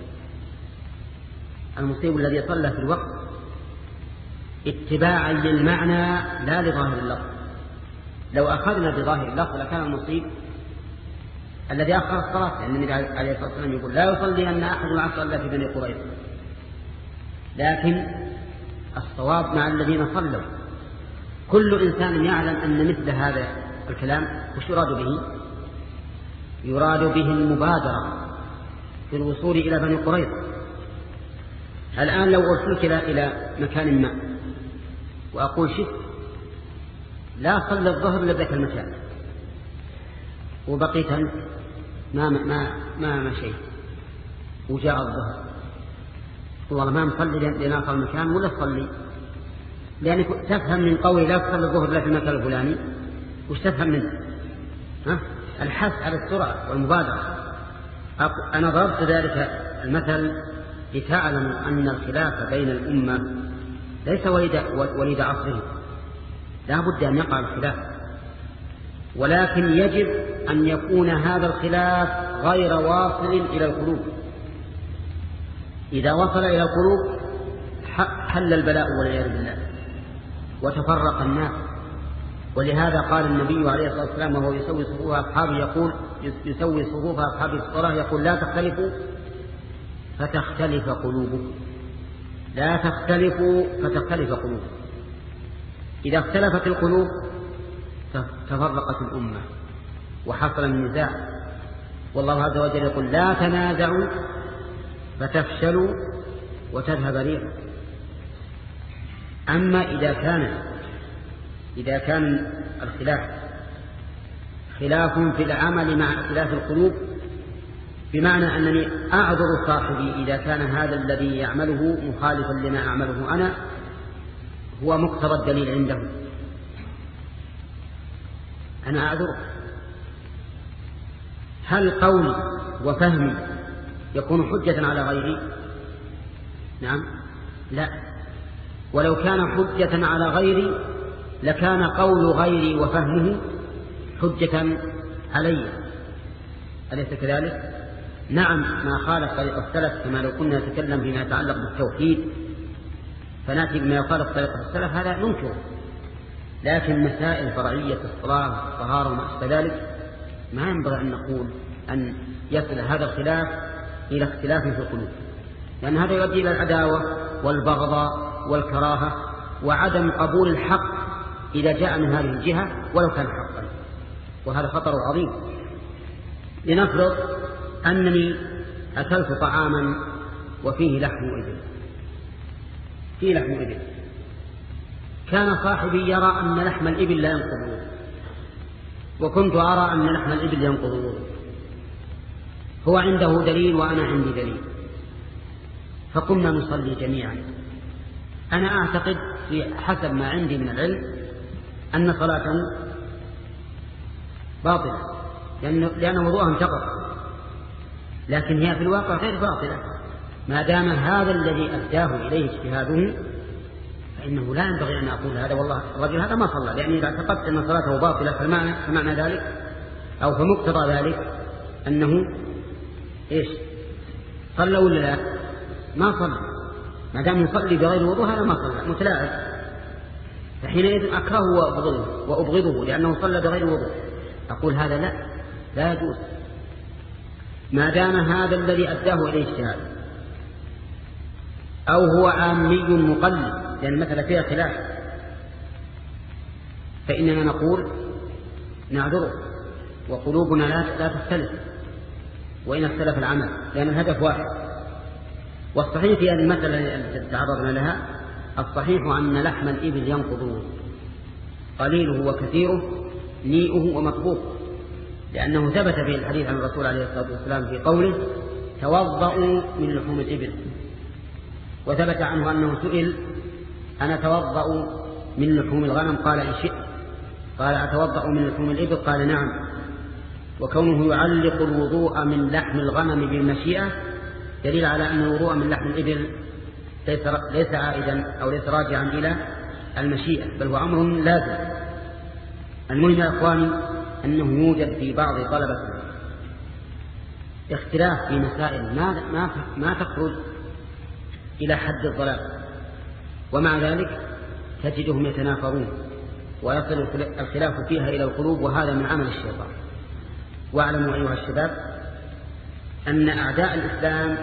المصيب الذي صلى في الوقت اتباعا للمعنى لا لظاهر اللفظ. لو أخذنا بظاهر اللفظ لكان المصيب الذي أخر الصلاة، لأن النبي عليه الصلاة والسلام يقول: لا يصلي أن أحد العصر إلا في بني قريظة. لكن الصواب مع الذين صلوا. كل إنسان يعلم أن مثل هذا الكلام وش يراد به؟ يراد به المبادرة في الوصول إلى بني قريظة. الآن لو أرسلت إلى مكان ما وأقول: شف لا صلى الظهر إلا ذاك المكان، وبقيت أنت ما ما ما مشيت وجاء الظهر، والله ما نصلي لناقل المكان ولا تصلي، لأنك تفهم من قولي لا تصلي الظهر إلا في المكان الفلاني. وش تفهم منه؟ ها؟ الحث على السرعة والمبادرة. أنا ضربت ذلك المثل لتعلم أن الخلاف بين الأمة ليس وليد, وليد عصره، لا بد أن يقع الخلاف، ولكن يجب أن يكون هذا الخلاف غير واصل إلى القلوب. إذا وصل إلى القلوب حل البلاء والعياذ بالله وتفرق الناس. ولهذا قال النبي عليه الصلاة والسلام وهو يسوي صفوف أصحابه يقول يسوي صفوف أصحابه في الصلاة يقول: لا تختلفوا فتختلف قلوبكم، لا تختلفوا فتختلف قلوبكم. إذا اختلفت القلوب تفرقت الأمة وحصل النزاع. والله عز وجل يقول: لا تنازعوا فتفشلوا وتذهب ريحكم. أما إذا كان إذا كان الخلاف خلاف في العمل مع اختلاف القلوب، بمعنى أنني أعذر صاحبي إذا كان هذا الذي يعمله مخالفا لما أعمله أنا هو مقتضى الدليل عنده، أنا أعذره. هل قولي وفهمي يكون حجة على غيري؟ نعم، لا. ولو كان حجة على غيري لكان قول غيري وفهمه حجة علي، أليس كذلك؟ نعم، ما خالف طريقة السلف، كما لو كنا نتكلم فيما يتعلق بالتوحيد فنأتي بما يخالف طريقة السلف هذا ننكره، لكن مسائل فرعية الصلاة والطهارة وما أشبه ذلك ما ينبغي أن نقول أن يصل هذا الخلاف إلى اختلاف في القلوب، لأن هذا يؤدي إلى العداوة والبغضاء والكراهة وعدم قبول الحق إذا جاء من هذه الجهة ولو كان حقا، وهذا خطر عظيم. لنفرض أنني أكلت طعاما وفيه لحم إبل، فيه لحم إبل، كان صاحبي يرى أن لحم الإبل لا ينقض الوضوء، وكنت أرى أن لحم الإبل ينقض الوضوء، هو عنده دليل وأنا عندي دليل، فقمنا نصلي جميعا. أنا أعتقد في حسب ما عندي من العلم أن صلاته باطلة، لأن وضوءها انتقض، لكن هي في الواقع غير باطلة ما دام هذا الذي أداه إليه اجتهاده، فإنه لا ينبغي أن أقول هذا والله الرجل هذا ما صلى، لأني إذا اعتقدت أن صلاته باطلة فمعنى, فمعنى ذلك أو فمقتضى ذلك أنه إيش صلى ولا لا؟ ما صلى، ما دام يصلي بغير وضوء هذا ما صلى، متلاعب، فحينئذ أكرهه وأبغضه, وأبغضه لأنه صلى بغير وضوء. أقول هذا لا لا يجوز ما دام هذا الذي أداه إليه اجتهاد، أو هو عامي مقلد، لأن المسألة فيها خلاف، فإننا نقول نعذره وقلوبنا لا, لا تختلف وإن اختلف العمل، لأن الهدف واحد. والصحيح في هذه المسألة التي تعرضنا لها الصحيح أن لحم الإبل ينقض قليله وكثيره نيئه ومطبوخه، لأنه ثبت في الحديث عن الرسول عليه الصلاة والسلام في قوله توضؤوا من لحوم الإبل، وثبت عنه أنه سئل أنا توضأ من لحوم الغنم قال إن شئت، قال أتوضأ من لحوم الإبل قال نعم. وكونه يعلق الوضوء من لحم الغنم بالمشيئة دليل على أن الوضوء من لحم الإبل ليس عائدا أو ليس راجعا إلى المشيئة، بل هو أمر لازم. المهم يا أخواني أنه يوجد في بعض طلبة اختلاف في مسائل ما, ما, ما تخرج إلى حد الضلال، ومع ذلك تجدهم يتنافرون ويصل الخلاف فيها إلى القلوب، وهذا من عمل الشيطان. واعلموا أيها الشباب أن أعداء الإسلام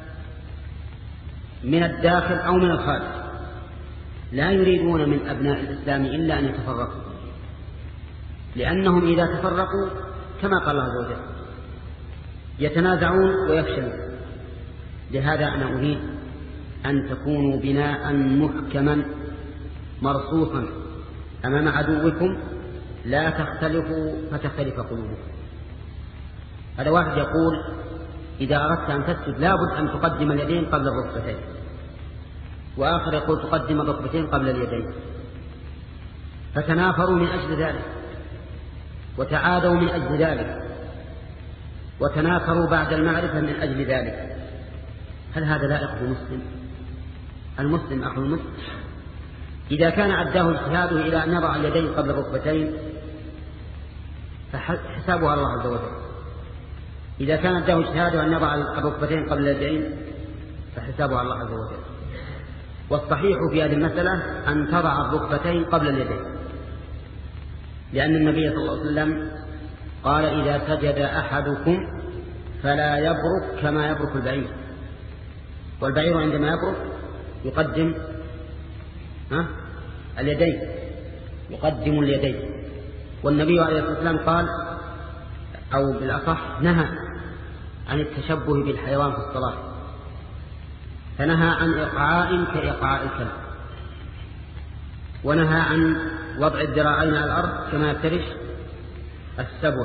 من الداخل أو من الخارج لا يريدون من أبناء الإسلام إلا أن يتفرقوا، لأنهم إذا تفرقوا كما قال الله عز وجل يتنازعون ويفشلون. لهذا أنا أريد أن تكونوا بناء محكما مرصوصا أمام عدوكم، لا تختلفوا فتختلف قلوبكم. هذا واحد يقول إذا أردت أن تسجد لابد أن تقدم اليدين قبل الركبتين، وآخر يقول تقدم الركبتين قبل اليدين، فتنافروا من أجل ذلك وتعادوا من أجل ذلك وتنافروا بعد المعرفة من أجل ذلك. هل هذا لائق بمسلم؟ المسلم أخو المسلم إذا كان عداه اجتهاده إلى أن يضع اليدين قبل الركبتين فحسابه على الله عز وجل، إذا كان عداه اجتهاده أن يضع الركبتين قبل اليدين فحسابه على الله عز وجل. والصحيح في هذه المسألة أن تضع الركبتين قبل اليدين، لأن النبي صلى الله عليه وسلم قال إذا سجد أحدكم فلا يبرك كما يبرك البعير، والبعير عندما يبرك يقدم ها اليدين يقدم اليدين. والنبي عليه الصلاة والسلام قال أو بالأصح نهى عن التشبه بالحيوان في الصلاة، فنهى عن إقعاء كإقعاء الكلب، ونهى عن وضع الذراعين على الأرض كما يفترش السبع،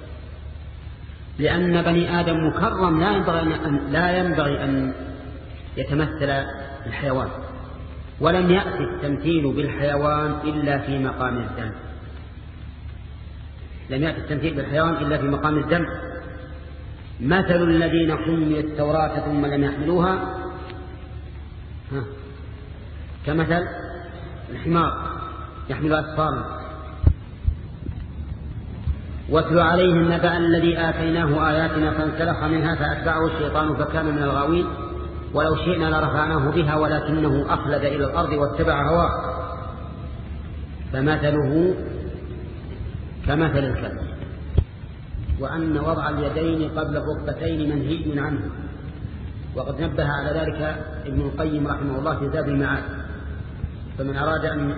لأن بني آدم مكرم لا ينبغي أن, لا ينبغي أن يتمثل الحيوان، ولم يأتي التمثيل بالحيوان إلا في مقام الذنب، لم يأتي التمثيل بالحيوان إلا في مقام الذنب. مثل الذين حملوا التوراة ثم لم يحملوها كمثل الحمار يحمل أسفارا. واتل عليهم نبأ الذي آتيناه آياتنا فانسلخ منها فأتبعه الشيطان فكان من الغاوين ولو شئنا لرفعناه بها ولكنه أخلد إلى الأرض واتبع هواه فمثله كمثل الكلب. وأن وضع اليدين قبل الركبتين منهي عنه، وقد نبه على ذلك ابن القيم رحمه الله في زاد المعاد. فمن أراد أن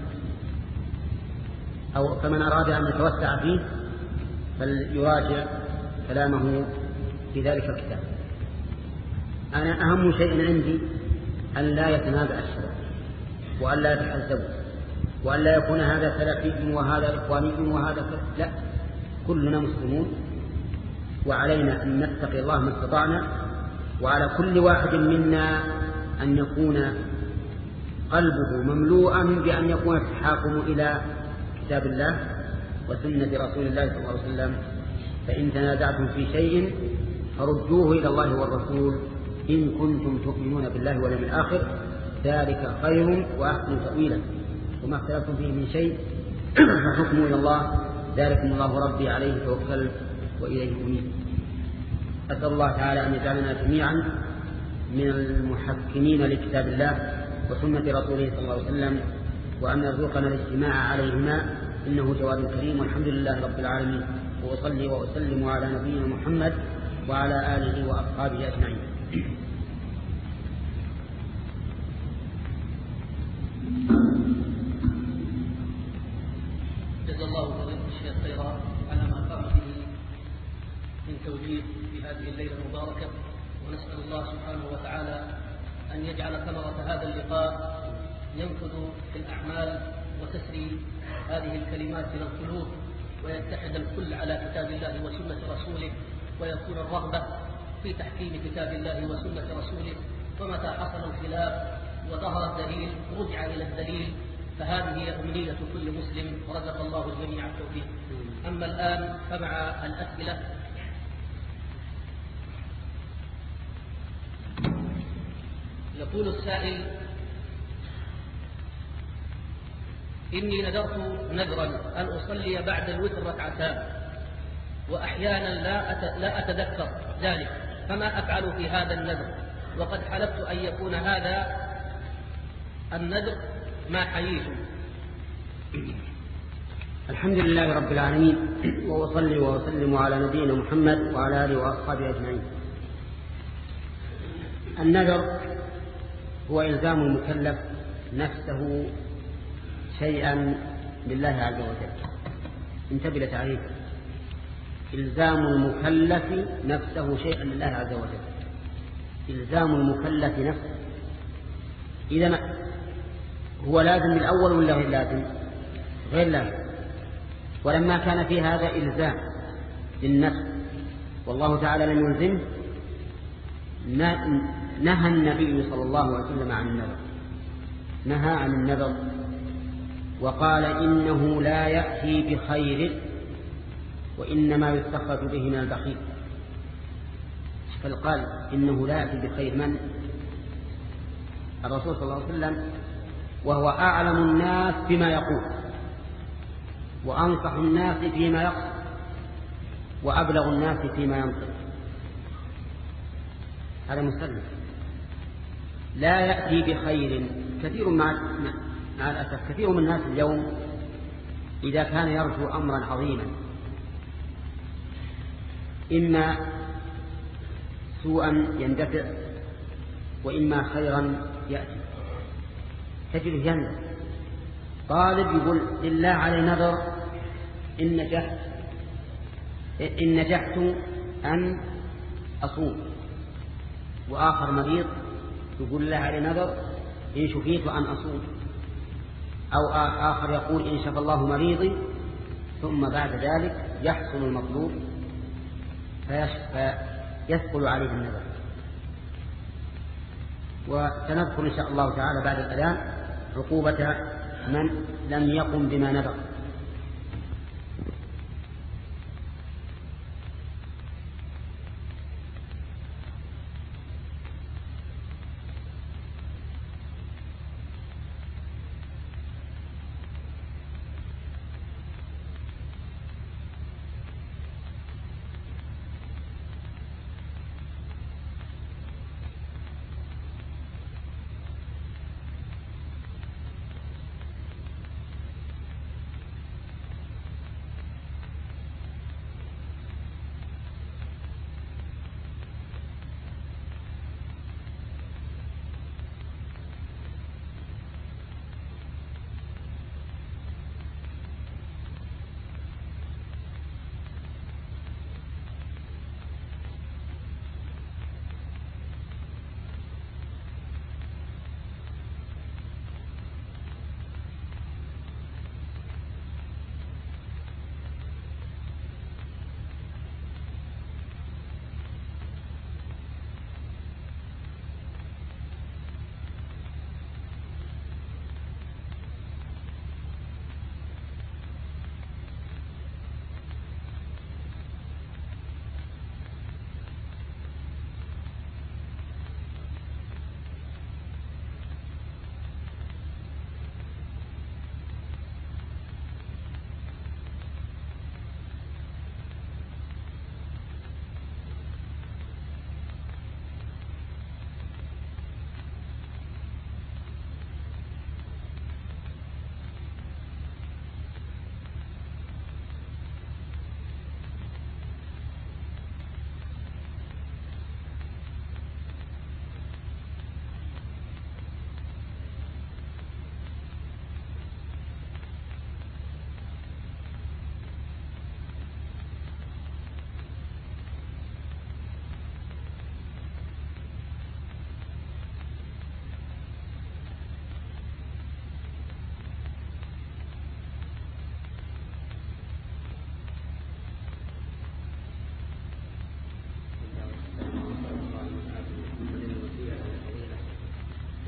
أو فمن أراد أن يتوسع فيه فليراجع كلامه في ذلك الكتاب. أنا أهم شيء عندي أن لا يتنازع الشباب وأن لا يتحزبوا وأن لا يكون هذا سلفي وهذا إخواني وهذا كذا، لا، كلنا مسلمون وعلينا أن نتقي الله ما استطعنا، وعلى كل واحد منا أن يكون قلبه مملوءا بأن يكون التحاكم إلى كتاب الله وسنة رسول الله صلى الله عليه وسلم. فإن تنازعتم في شيء فردوه إلى الله والرسول إن كنتم تؤمنون بالله واليوم الآخر، ذلك خير وأحسن تأويلا. وما اختلفتم فيه من شيء فحكموا إلى الله، ذلكم الله ربي عليه توكلت وإليه أنيب. أسأل الله تعالى أن يجعلنا جميعا من المحكمين لكتاب الله وسنة رسوله صلى الله عليه وسلم، وأن يرزقنا الاجتماع عليهما إنه جواد كريم. والحمد لله رب العالمين، وأصلي وأسلم على نبينا محمد وعلى آله وأصحابه أجمعين. جزا الله فضيلة الشيخ خيرا على ما قام به من توجيه في هذه الليلة المباركة، ونسأل الله سبحانه وتعالى أن يجعل ثمرة هذا اللقاء ينفذ في الأعمال وتسري هذه الكلمات إلى القلوب، ويتحد الكل على كتاب الله وسنة رسوله، ويكون الرغبة في تحكيم كتاب الله وسنة رسوله. ومتى حصل الخلاف وظهر الدليل رجع إلى الدليل، فهذه هي أمنية كل مسلم، ورزق الله الجميع التوفيق. أما الآن فمع الأسئلة. يقول السائل: إني نذرت نذرا أن أصلي بعد الوتر ركعتان، وأحيانا لا لا أتذكر ذلك، فما أفعل في هذا النذر؟ وقد حلفت أن يكون هذا النذر ما حييت. الحمد لله رب العالمين، وأصلي وأسلم على نبينا محمد وعلى آله وأصحابه أجمعين. النذر هو إلزام المكلف نفسه شيئا لله عز وجل. انتبه لتعريف إلزام المكلف نفسه شيئا لله عز وجل. إلزام المكلف نفسه، إذا هو لازم الأول ولا غير لازم؟ غير لازم. ولما كان في هذا إلزام للنفس والله تعالى لم يلزمه، نهى النبي صلى الله عليه وسلم عن النذر، نهى عن النذر وقال إنه لا يأتي بخير وإنما يستخرج به من البخيل. فقال إنه لا يأتي بخير من؟ الرسول صلى الله عليه وسلم، وهو أعلم الناس بما يقول وأنصح الناس فيما يقصد وأبلغ الناس فيما ينطق. هذا مستلزم. لا يأتي بخير. كثير مع مع الأسف كثير من الناس اليوم إذا كان يرجو أمرا عظيما، إما سوءا يندفع وإما خيرا يأتي، تجده ينزل. طالب يقول لله علي نذر إن نجحت إن نجحت أن أصوم، وآخر مريض يقول لله علي نذر إن شفيت أن أصوم، أو آخر يقول إن شفى الله مريضي، ثم بعد ذلك يحصل المطلوب فيثقل عليه النذر. وسنذكر إن شاء الله تعالى بعد الأذان عقوبة من لم يقم بما نذر.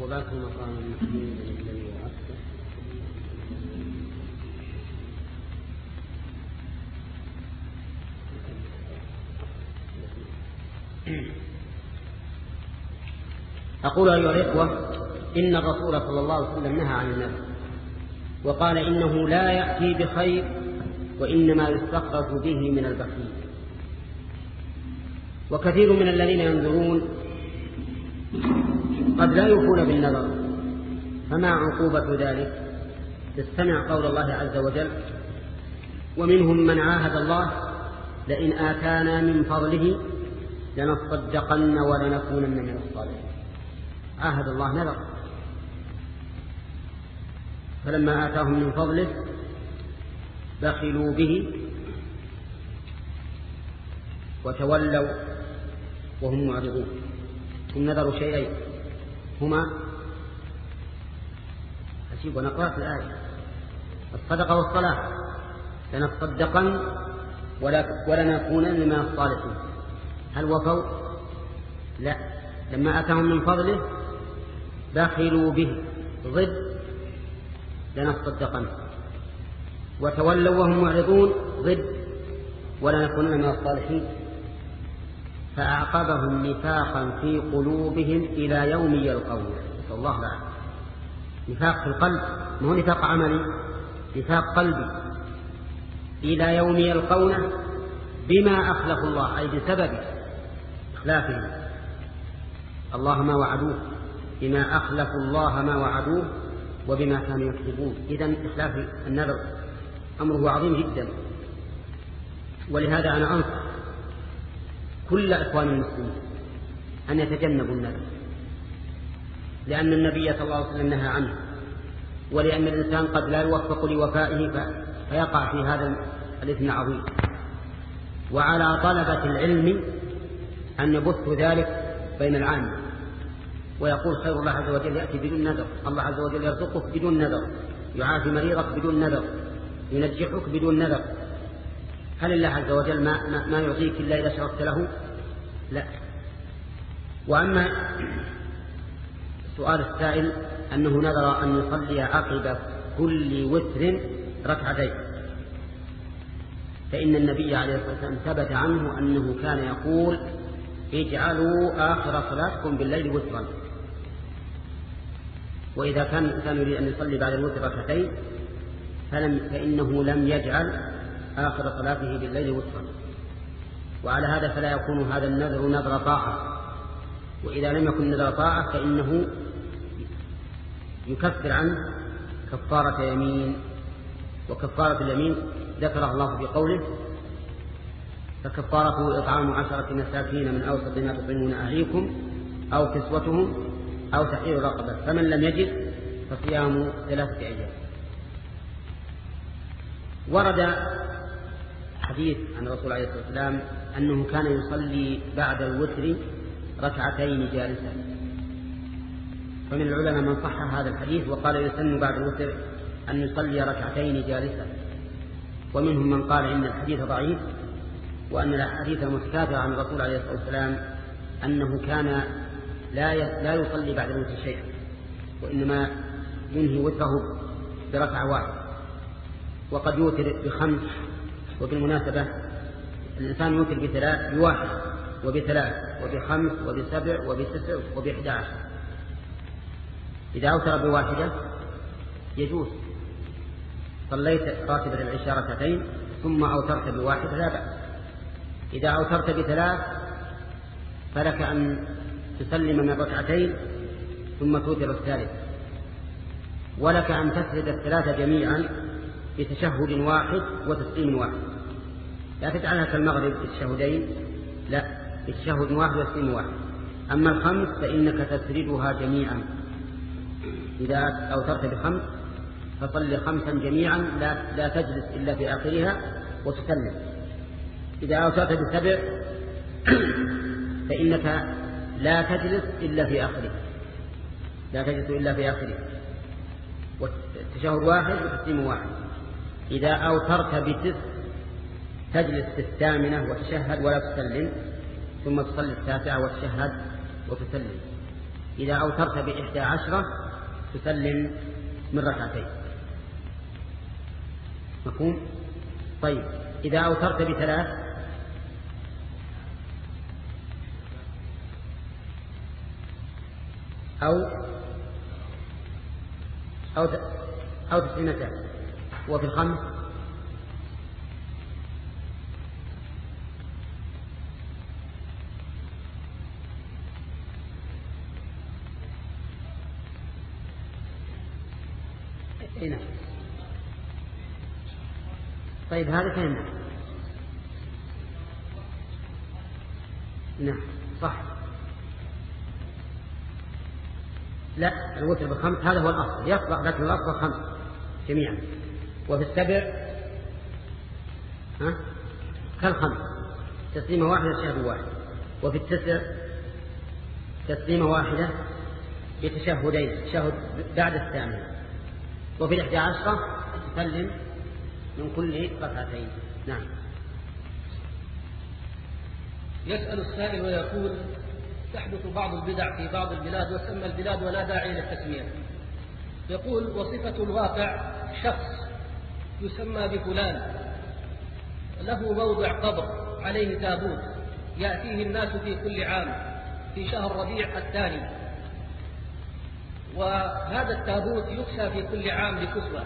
وباك مقام المحمود الذي وعدته أقول أيها الإخوة إن الرسول صلى الله عليه وسلم نهى عن النذر وقال إنه لا يأتي بخير وإنما يستخرج به من البخيل. وكثير من الذين ينذرون قد لا يوفون بالنذر، فما عقوبة ذلك؟ استمع قول الله عز وجل: ومنهم من عاهد الله لئن آتانا من فضله لنصدقن ولنكونن من الصالحين. عاهد الله نذر، فلما آتاهم من فضله بخلوا به وتولوا وهم معرضون. هم نذروا شيئين هما أجيب ونقرأ الآية: الصدقة والصلاة، لنصدقن ولنكونن من الصالحين. هل وفوا؟ لا. لما آتاهم من فضله بخلوا به ضد لنصدقن، وتولوا وهم معرضون ضد ولنكونن من الصالحين. فأعقبهم نفاقا في قلوبهم إلى يوم يلقونه. نسأل الله العافية. نفاق في القلب، ما هو نفاق عملي، نفاق قلبي. إلى يوم يلقونه بما أخلفوا الله، أي بسبب إخلافهم الله ما وعدوه، بما أخلفوا الله ما وعدوه وبما كانوا يكذبون. إذن إخلاف النذر أمره عظيم جدا. ولهذا أنا أنصح كل إخوان المسلمين أن يتجنبوا النذر، لأن النبي صلى الله عليه وسلم نهى عنه، ولأن الإنسان قد لا يوفق لوفائه فيقع في هذا الإثم العظيم. وعلى طلبة العلم أن يبثوا ذلك بين العامة، ويقول خير الله عز وجل يأتي بدون نذر. الله عز وجل يرزقك بدون نذر، يعافي مريضك بدون نذر، ينجحك بدون نذر. هل الله عز وجل ما, ما, ما يعطيك إلا إذا شرفت له؟ لا. وأما سؤال السائل أنه نذر أن يصلي عقب كل وتر ركعتين، فإن النبي عليه الصلاة والسلام ثبت عنه أنه كان يقول: اجعلوا آخر صلاتكم بالليل وترا. وإذا كان الإنسان يريد أن يصلي بعد الوتر ركعتين فلم فإنه لم يجعل آخر صلاته بالليل وترا. وعلى هذا فلا يكون هذا النذر نذر طاعة، وإذا لم يكن نذر طاعة فإنه يكفر عنه كفارة يمين. وكفارة اليمين ذكره الله في قوله: فكفارته إطعام عشرة مساكين من أوسط ما تطعمون أهليكم أو كسوتهم أو تحرير رقبة، فمن لم يجد فصيام ثلاثة أيام. ورد حديث عن الرسول عليه الصلاة والسلام أنه كان يصلي بعد الوتر ركعتين جالسا، فمن العلماء من صح هذا الحديث وقال يسن بعد الوتر أن يصلي ركعتين جالسا، ومنهم من قال إن الحديث ضعيف، وأن الحديث المتكاثر عن الرسول عليه الصلاة والسلام أنه كان لا لا يصلي بعد الوتر شيئا، وإنما ينهي وتره بركعة واحدة، وقد يوتر بخمس. وبالمناسبة الإنسان يوتر بثلاث بواحد وبثلاث وبخمس وبسبع وبتسع وبإحدى عشر. إذا أوتر بواحدة يجوز، صليت راتبة العشاء ركعتين ثم أوترت بواحدة لا بأس. إذا أوترت بثلاث فلك أن تسلم من ركعتين ثم توتر الثالث، ولك أن تسرد الثلاثة جميعا بتشهد واحد وتسليم واحد. لا تجعلها كالمغرب بالتشهدين، لا، بتشهد واحد وتسليم واحد. أما الخمس فإنك تسردها جميعا. إذا أوترت بخمس فصل خمسا جميعا، لا, لا تجلس إلا في آخرها وتسلم. إذا أوترت بسبع فإنك لا تجلس إلا في آخرها، لا تجلس إلا في آخرها، والتشهد واحد وتسليم واحد. إذا أوترت بتسع تجلس في الثامنة وتشهد ولا تسلم، ثم تصلي التاسعة وتشهد وتسلم. إذا أوترت بإحدى عشرة تسلم من ركعتين. مفهوم؟ طيب إذا أوترت بثلاث أو أو أو تسعمتان، وفي الخمس هنا. طيب هذا فهمنا. نعم صح. لا الوتر بخمس هذا هو الأصل يصلح، لكن الأصل خمس جميعا. وفي السبع ها كالخمس تسليمة واحدة شهد واحد. وفي التسع تسليمة واحدة بتشهدين، تشهد بعد الثامنة. وفي الإحدى عشرة تسلم من كل ركعتين. نعم. يسأل السائل ويقول: تحدث بعض البدع في بعض البلاد وتسمى البلاد ولا داعي للتسمية. يقول: وصفة الواقع شخص يسمى بفلان له موضع قبر عليه تابوت يأتيه الناس في كل عام في شهر ربيع الثاني، وهذا التابوت يكسى في كل عام بكسوة،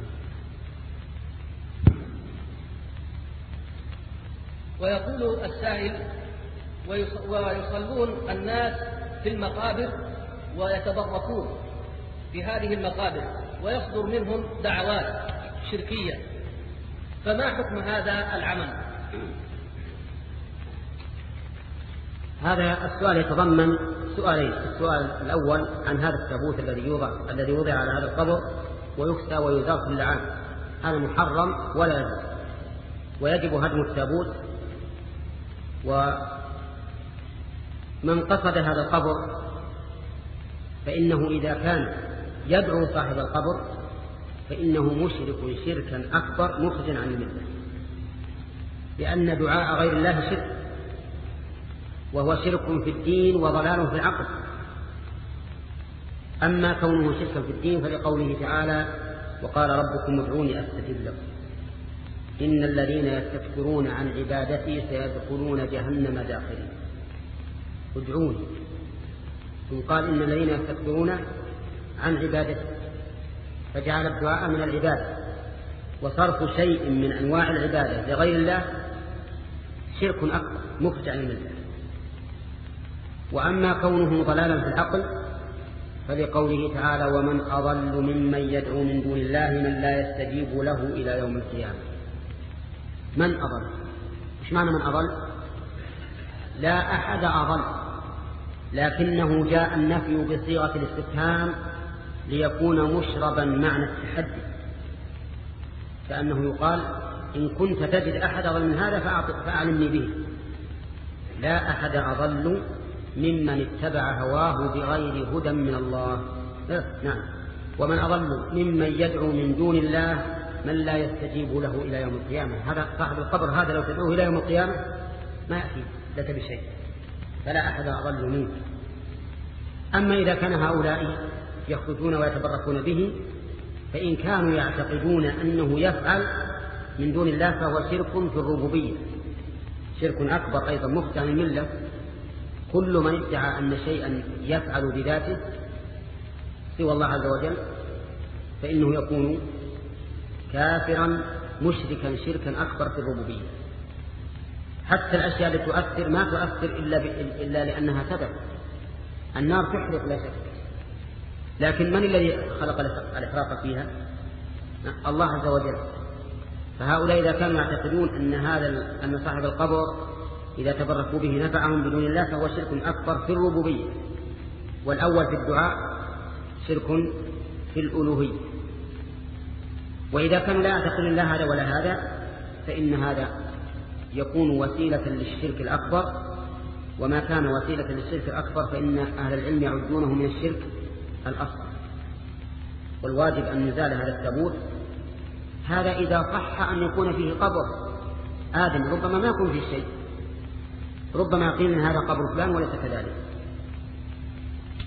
ويقول السائل: ويصلون الناس في المقابر ويتبركون في هذه المقابر ويصدر منهم دعوات شركية، فما حكم هذا العمل؟ هذا السؤال يتضمن سؤالين. السؤال الأول عن هذا التابوت الذي يوضع الذي وضع على هذا القبر ويكسى ويزار كل عام، هذا محرم ولا يجوز، ويجب هدم التابوت. ومن قصد هذا القبر فإنه إذا كان يدعو صاحب القبر فإنه مشرك شركا أكبر مخرجا عن الملة، لأن دعاء غير الله شرك، وهو شرك في الدين وضلال في العقل. أما كونه شركا في الدين فلقوله تعالى: وقال ربكم ادعوني أستجب لكم إن الذين يستكبرون عن عبادتي سيدخلون جهنم داخلين. ادعوني، ثم قال إن الذين يستكبرون عن عبادتي، فجعل الدعاء من العبادة، وصرف شيء من أنواع العبادة لغير الله شرك أكبر مخرج عن الملة. وأما كونه ضلالا في العقل فلقوله تعالى: ومن أضل ممن يدعو من دون الله من لا يستجيب له إلى يوم القيامة. من أضل؟ إيش معنى من أضل؟ لا أحد أضل، لكنه جاء النفي بصيغة الاستفهام ليكون مشربا معنى التحدي، كأنه يقال: إن كنت تجد أحد أضل من هذا فأعلمني به. لا أحد أضل ممن اتبع هواه بغير هدى من الله. نعم. ومن أضل ممن يدعو من دون الله من لا يستجيب له إلى يوم القيامة. هذا صاحب القبر هذا لو تدعوه إلى يوم القيامة ما يأتي لك بشيء، فلا أحد أضل منك. أما إذا كان هؤلاء يخرجون ويتبركون به فإن كانوا يعتقدون أنه يفعل من دون الله فهو شرك في الربوبية، شرك أكبر أيضا مخرج عن الملة. كل من ادعى أن شيئا يفعل بذاته سوى الله عز وجل فإنه يكون كافرا مشركا شركا أكبر في الربوبية. حتى الأشياء التي تؤثر ما تؤثر إلا, إلا لأنها سبب. النار تحرق لا شك، لكن من الذي خلق الإحراق فيها؟ الله عز وجل. فهؤلاء إذا كانوا يعتقدون أن هذا أن صاحب القبر إذا تبركوا به نفعهم بدون الله فهو شرك أكبر في الربوبية، والأول في الدعاء شرك في الألوهية. وإذا كانوا لا يعتقدون الله هذا ولا هذا فإن هذا يكون وسيلة للشرك الأكبر، وما كان وسيلة للشرك الأكبر فإن أهل العلم يعدونه من الشرك الأصغر. والواجب أن نزال هذا التابوت. هذا إذا صح أن يكون فيه قبر آدم، ربما ما يكون فيه شيء، ربما قيل إن هذا قبر فلان وليس كذلك.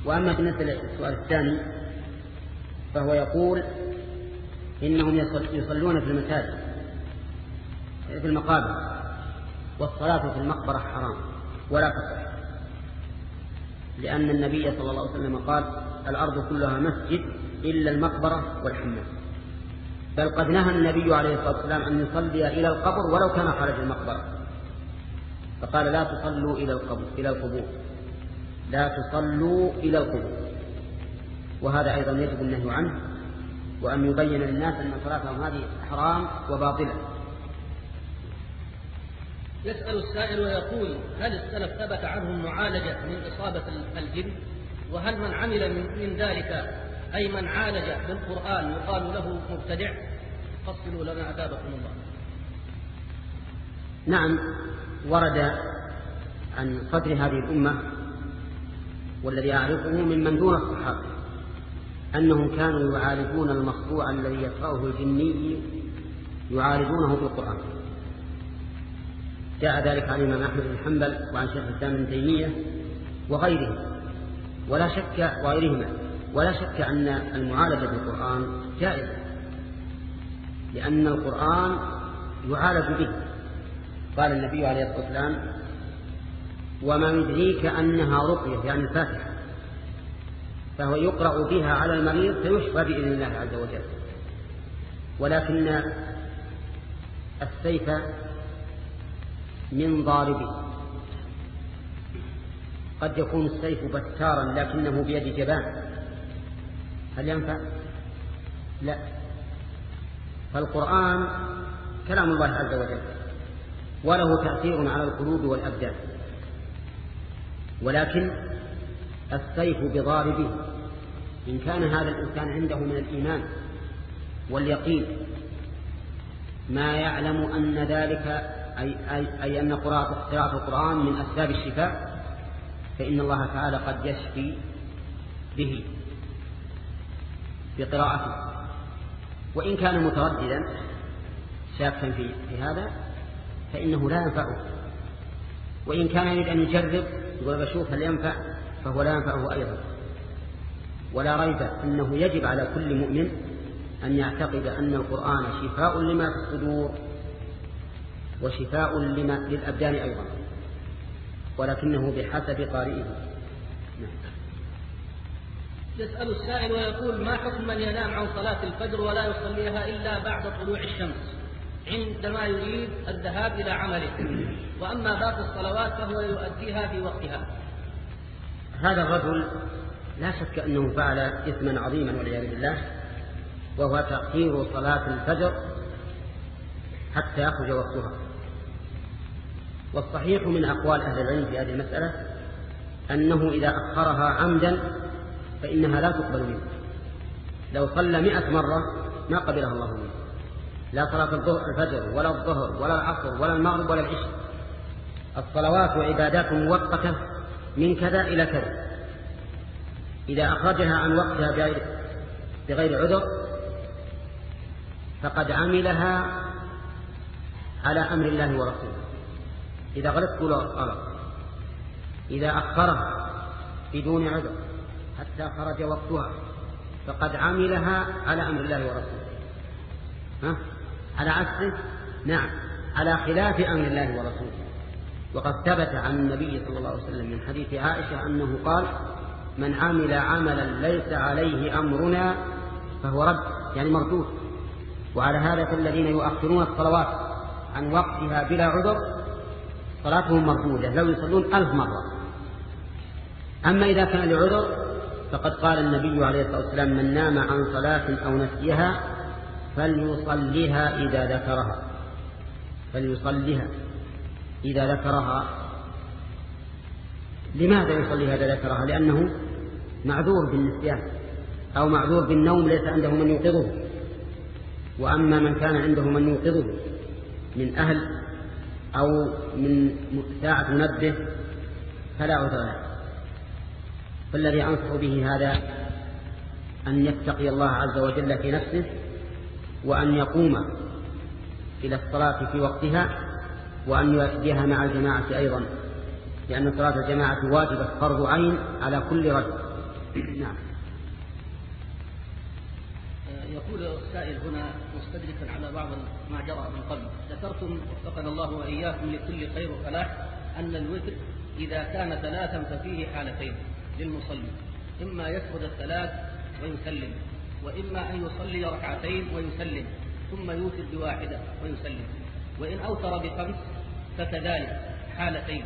وأما بالنسبة للسؤال الثاني فهو يقول إنهم يصلون في المساجد في المقابر، والصلاة في المقبرة حرام ولا تصح، لأن النبي صلى الله عليه وسلم قال الأرض كلها مسجد إلا المقبرة والحمام، بل قد نهى النبي عليه الصلاة والسلام أن يصلي إلى القبر ولو كان خارج المقبرة، فقال لا تصلوا إلى القبر إلى القبور لا تصلوا إلى القبور. وهذا أيضا يجب النهي عنه، وأن يبين للناس أن صلاتهم هذه حرام وباطلة. يسأل السائل ويقول هل السلف ثبت عنهم معالجة من إصابة الجن؟ وهل من عمل من ذلك أي من عالج بالقرآن يقال له مبتدع؟ فصلوا لنا أثابكم الله. نعم، ورد عن صدر هذه الأمة والذي أعرفه ممن دون الصحابة أنهم كانوا يعالجون المصروع الذي يقرأه الجني يعالجونه بالقرآن. جاء ذلك عن الإمام أحمد بن حنبل وعن شيخ الإسلام ابن تيمية وغيره ولا شك وغيرهما ولا شك أن المعالجة بالقرآن جائزة، لأن القرآن يعالج به. قال النبي عليه الصلاة والسلام وما يدريك أنها رقية يعني الفاتحة، فهو يقرأ بها على المريض فيشفى بإذن الله عز وجل. ولكن السيف من ضاربه، قد يكون السيف بتارا لكنه بيد جبان، هل ينفع؟ لا. فالقرآن كلام الله عز وجل وله تأثير على القلوب والأبدان، ولكن السيف بضاربه إن كان هذا الإنسان عنده من الإيمان واليقين ما يعلم أن ذلك أي, أي, أي أن قراءة القرآن من أسباب الشفاء، فإن الله تعالى قد يشفي به بقراءته. وإن كان مترددا شاكا في, في هذا فإنه لا ينفعه، وإن كان يريد أن يجرب يقول بشوف هل ينفع فهو لا ينفعه أيضا. ولا ريب أنه يجب على كل مؤمن أن يعتقد أن القرآن شفاء لما في الصدور وشفاء لما للأبدان أيضا، ولكنه بحسب قارئه. يسأل السائل ويقول ما حكم من ينام عن صلاة الفجر ولا يصليها إلا بعد طلوع الشمس عندما يريد الذهاب إلى عمله، وأما باقي الصلوات فهو يؤديها في وقتها؟ هذا الرجل لا شك أنه فعل إثما عظيما والعياذ بالله، وهو تأخير صلاة الفجر حتى يخرج وقتها. والصحيح من أقوال أهل العلم في هذه المسألة أنه إذا أخرها عمدا فإنها لا تقبل منه. لو صلى مئة مرة ما قبلها الله منه، لا صلاة الفجر ولا الظهر ولا العصر ولا المغرب ولا العشاء. الصلوات وعبادات موقتة من كذا إلى كذا، إذا أخرجها عن وقتها بغير, بغير عذر فقد عملها على أمر الله ورسوله. إذا غلط كل غلط، إذا أخرها بدون عذر حتى خرج وقتها فقد عملها على أمر الله ورسوله. ها؟ على عكسه؟ نعم، على خلاف أمر الله ورسوله. وقد ثبت عن النبي صلى الله عليه وسلم من حديث عائشة أنه قال من عمل عملا ليس عليه أمرنا فهو رد، يعني مردود. وعلى هذا فالذين يؤخرون الصلوات عن وقتها بلا عذر صلاتهم مردودة لو يصلون ألف مرة. أما إذا كان لعذر فقد قال النبي عليه الصلاة والسلام من نام عن صلاة أو نسيها فليصليها إذا ذكرها فليصليها إذا ذكرها. لماذا يصليها إذا ذكرها؟ لأنه معذور بالنسيان أو معذور بالنوم ليس عنده من يوقظه. وأما من كان عنده من يوقظه من أهل أو من ساعة منبه فلا عذر له. فالذي أنصح به هذا أن يتقي الله عز وجل في نفسه وأن يقوم إلى الصلاة في وقتها وأن يؤديها مع الجماعة أيضا، لأن صلاة الجماعة واجبة فرض عين على كل رجل نعم. يقول السائل هنا مستدركا على بعض ما جرى من قبل، ذكرتم وفقنا الله وإياكم لكل خير وفلاح أن الوتر إذا كان ثلاثا ففيه حالتين للمصلي، إما يسجد الثلاث ويسلم، وإما أن يصلي ركعتين ويسلم ثم يوتر بواحدة ويسلم، وإن أوتر بخمس فكذلك حالتين.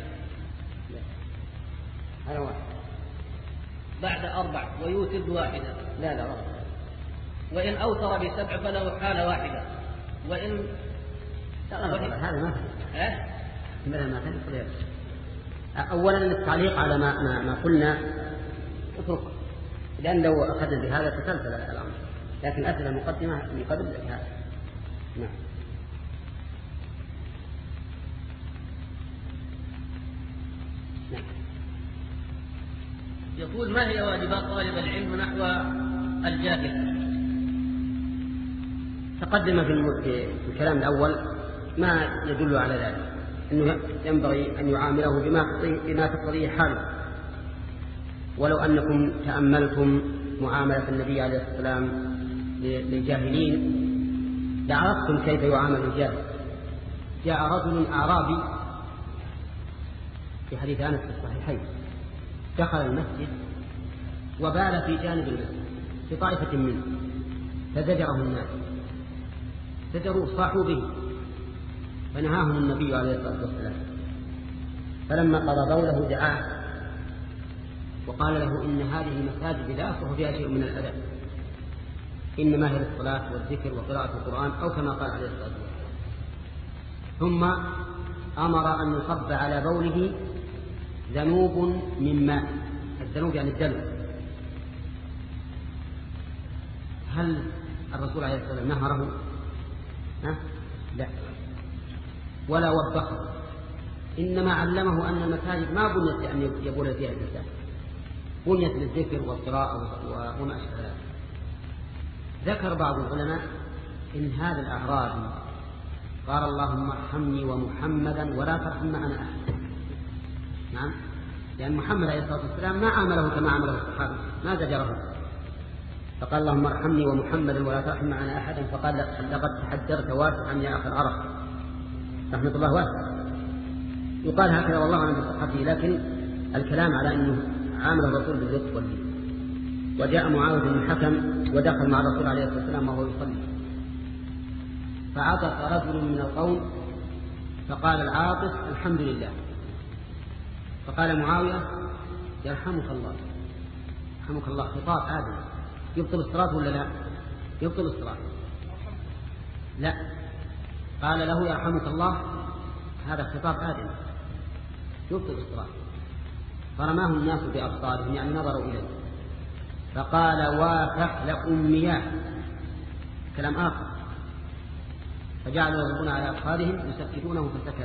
هذا واحد. بعد أربع ويوتر بواحدة. لا لا واحد. وإن أوتر بسبع فله حالة واحدة. وإن هذا ما ها؟ ما ما أولا التعليق على ما ما, ما قلنا اترك، لأن لو أخذنا بهذا تسلسل الأمر، لكن أتى المقدمة من قبل هذا. نعم. يقول ما هي واجبات طالب العلم نحو الجاهل؟ تقدم في الكلام الأول ما يدل على ذلك، أنه ينبغي أن يعامله بما بما تقتضيه حاله. ولو أنكم تأملتم معاملة النبي عليه الصلاة والسلام للجاهلين لعرفتم كيف يعامل الجاهل. جاء رجل أعرابي في حديث أنس في الصحيحين، دخل المسجد وبال في جانب المسجد في طائفة منه، فزجره الناس، زجروا صاحوا به، فنهاهم النبي عليه الصلاة والسلام. فلما قضى بوله دعاه وقال له إن هذه المساجد لا يصح فيها شيء من الأدب، إنما هي الصلاة والذكر وقراءة القرآن، أو كما قال عليه الصلاة والسلام. ثم أمر أن يصب على بوله ذنوب من ماء. الذنوب يعني الدلو. هل الرسول عليه الصلاة والسلام نهره؟ ها؟ لا، ولا وبخه، إنما علمه أن المساجد ما بنيت أن يبول فيها الإنسان، بنيت للذكر والقراءة وما أشبه ذلك. ذكر بعض العلماء إن هذا الأعرابي قال اللهم ارحمني ومحمدا ولا ترحم معنا أحد. نعم، لأن محمد عليه الصلاة والسلام ما عامله كما عامله الصحابة، ما زجره، فقال اللهم ارحمني ومحمدا ولا ترحم معنا أحدا، فقال لقد تحجرت واسعا يا أخي العرب، رحمة الله واسعة. يقال هكذا والله أعلم بصحته، لكن الكلام على أنه عامله الرسول باللطف واللين. وجاء معاوية بن الحكم ودخل مع الرسول عليه الصلاة والسلام وهو يصلي، فعطس رجل من القوم فقال العاطس الحمد لله، فقال معاوية يرحمك الله، يرحمك الله، خطاب آدم يبطل الصلاة ولا لا؟ يبطل الصلاة. لا، قال له يرحمك الله، هذا خطاب آدم يبطل الصلاة. فرماه الناس بأبصارهم، يعني نظروا إليه، فقال وافحل أمياه، كلام آخر. فجعلوا يضربون على أبصارهم يسكتونه فسكت.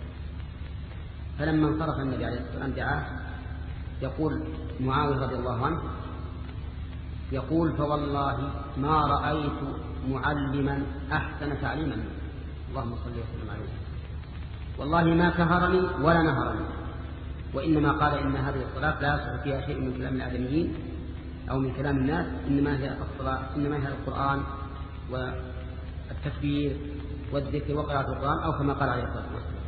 فلما انصرف النبي عليه الصلاة والسلام دعاه، يقول معاوية رضي الله عنه، يقول فوالله ما رأيت معلما أحسن تعليما منه، اللهم صل وسلم عليه، والله ما كهرني ولا نهرني، وإنما قال إن هذه الصلاة لا يصح فيها شيء من كلام الآدميين أو من كلام الناس، إنما هي الصلاة، إنما هي القرآن والتكبير والذكر وقراءة القرآن، أو كما قال عليه الصلاة والسلام.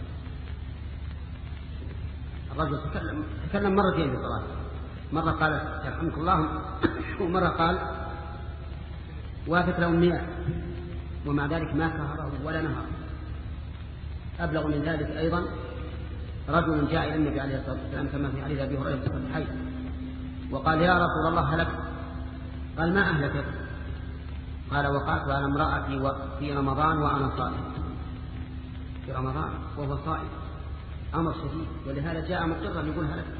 الرجل تكلم, تكلم مرتين في الصلاة، مرة قال يرحمك الله، ومرة قال وافق لأمياه، ومع ذلك ما كهره ولا نهر. أبلغ من ذلك أيضا رجل جاء إلى النبي عليه الصلاة والسلام كما في حديث أبي هريرة في الصحيحين، وقال يا رسول الله هلكت. قال ما أهلكت؟ قال وقعت على امرأتي في رمضان وأنا صائم. في رمضان وهو صائم، أمر شديد، ولهذا جاء مقرا يقول هلكت.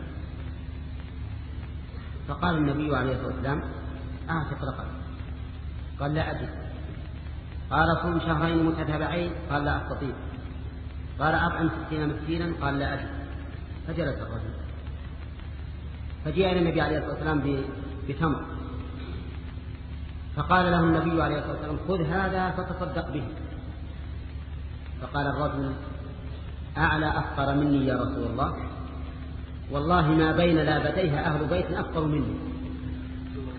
فقال النبي عليه الصلاة والسلام أعتق رقبة. قال لا أجد. قال صوم شهرين متتابعين. قال لا أستطيع. قال أطعم ستين مسكينا. قال لا أجد. فجلس الرجل، فجاء النبي عليه الصلاة والسلام بتمر، فقال له النبي عليه الصلاة والسلام خذ هذا فتصدق به. فقال الرجل أعلى أفقر مني يا رسول الله، والله ما بين لابتيها أهل بيت أفقر مني.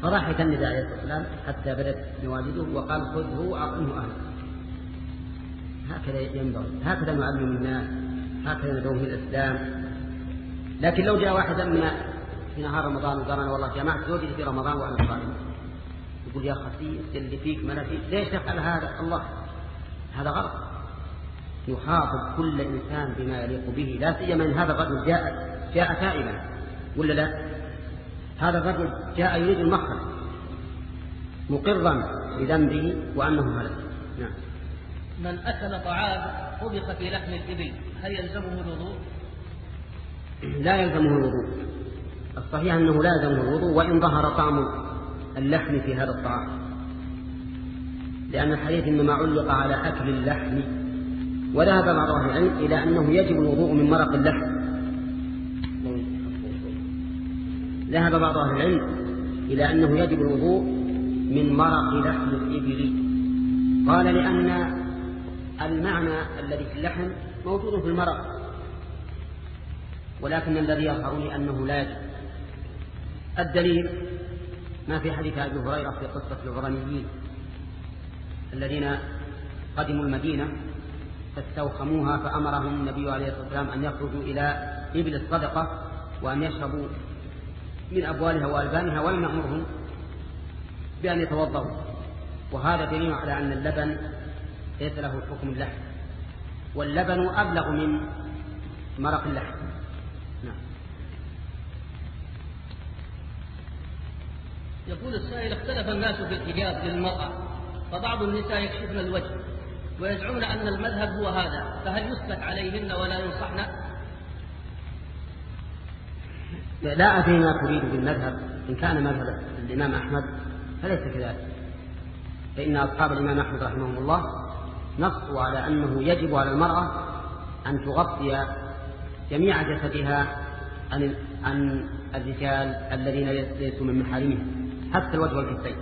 فضحك النبي عليه الصلاة والسلام حتى بدت نواجذه وقال خذه وأعطه أهله. هكذا ينبغي، هكذا نعلم الناس، هكذا ندعوهم في الإسلام. لكن لو جاء واحدا من في نهار رمضان وقال أنا والله جماعة زوجتي في رمضان وأنا صائم، يقول يا خسيس اللي فيك ما فيك، ليش تفعل هذا؟ الله، هذا غلط. يخاطب كل إنسان بما يليق به، لا سيما ان هذا الرجل جاء جاء تائبا ولا لا؟ هذا الرجل جاء يريد المخرج مقرا بذنبه وأنه هلك. نعم. من أكل طعام طبخ في لحم الإبل هل يلزمه الوضوء؟ لا يلزمه الوضوء. الصحيح أنه لا يلزمه الوضوء وإن ظهر طعم اللحم في هذا الطعام، لأن الحديث إنما علق على أكل اللحم. وذهب بعض أهل العلم إلى أنه يجب الوضوء من مرق اللحم. ذهب بعض أهل العلم إلى أنه يجب الوضوء من مرق لحم الإبل. قال لأن المعنى الذي في اللحم موجود في المرق، ولكن الذي يظهرني أنه لا يجب. الدليل ما في حديث أبي هريرة في قصة الغرانيين الذين قدموا المدينة فاستوخموها، فأمرهم النبي عليه الصلاة والسلام أن يخرجوا إلى إبل الصدقة وأن يشربوا من أبوالها وألبانها، ولم يأمرهم بأن يتوضأوا. وهذا دليل على أن اللبن ليس له حكم اللحم، واللبن أبلغ من مرق اللحم. نعم. يقول السائل اختلف الناس في الحجاب للمرأة، فبعض النساء يكشفن الوجه ويزعمون أن المذهب هو هذا، فهل يسكت عليهن ولا ينصحن؟ لا أدري ما تريد بالمذهب. إن كان مذهب الإمام أحمد فليس كذلك، فإن أصحاب الإمام أحمد رحمه الله نصوا على أنه يجب على المرأة أن تغطي جميع جسدها عن عن الرجال الذين ليسوا من محارمها حتى الوجه والكفين.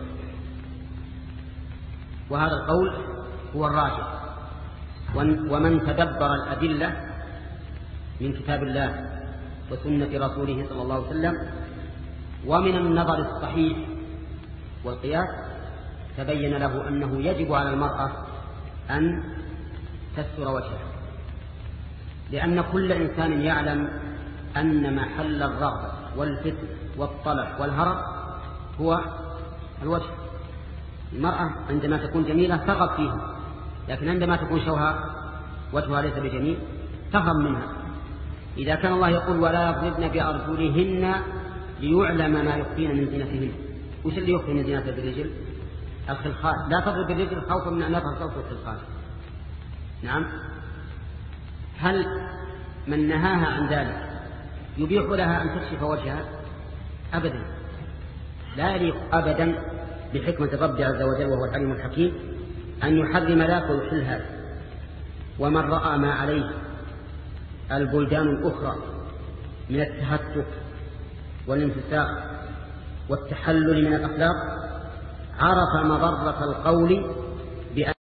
وهذا القول هو الراجح. ومن تدبر الأدلة من كتاب الله وسنة رسوله صلى الله عليه وسلم ومن النظر الصحيح والقياس تبين له أنه يجب على المرأة أن تستر وجهها، لأن كل إنسان يعلم أن محل الرغبة والفتن والطلب والهرب هو الوجه. المرأة عندما تكون جميلة ترغب فيها، لكن عندما تكون شوها وجهها ليس بجميل تهرب منها. إذا كان الله يقول ولا يضربن بأرجلهن ليعلم ما يخفين من زينتهن، وش اللي يخفي من زينة بالرجل؟ الخلخال. لا تضرب بالرجل خوفا من أن يظهر صوت الخلخال. نعم. هل من نهاها عن ذلك يبيح لها أن تكشف وجهها؟ أبدا، لا يليق أبدا بحكمة الرب عز وجل وهو الحليم الحكيم أن يحرم ذاك ويحل هذا. ومن رأى ما عليه البلدان الأخرى من التهتك والانفساق والتحلل من الأخلاق عرف مضرة القول بأن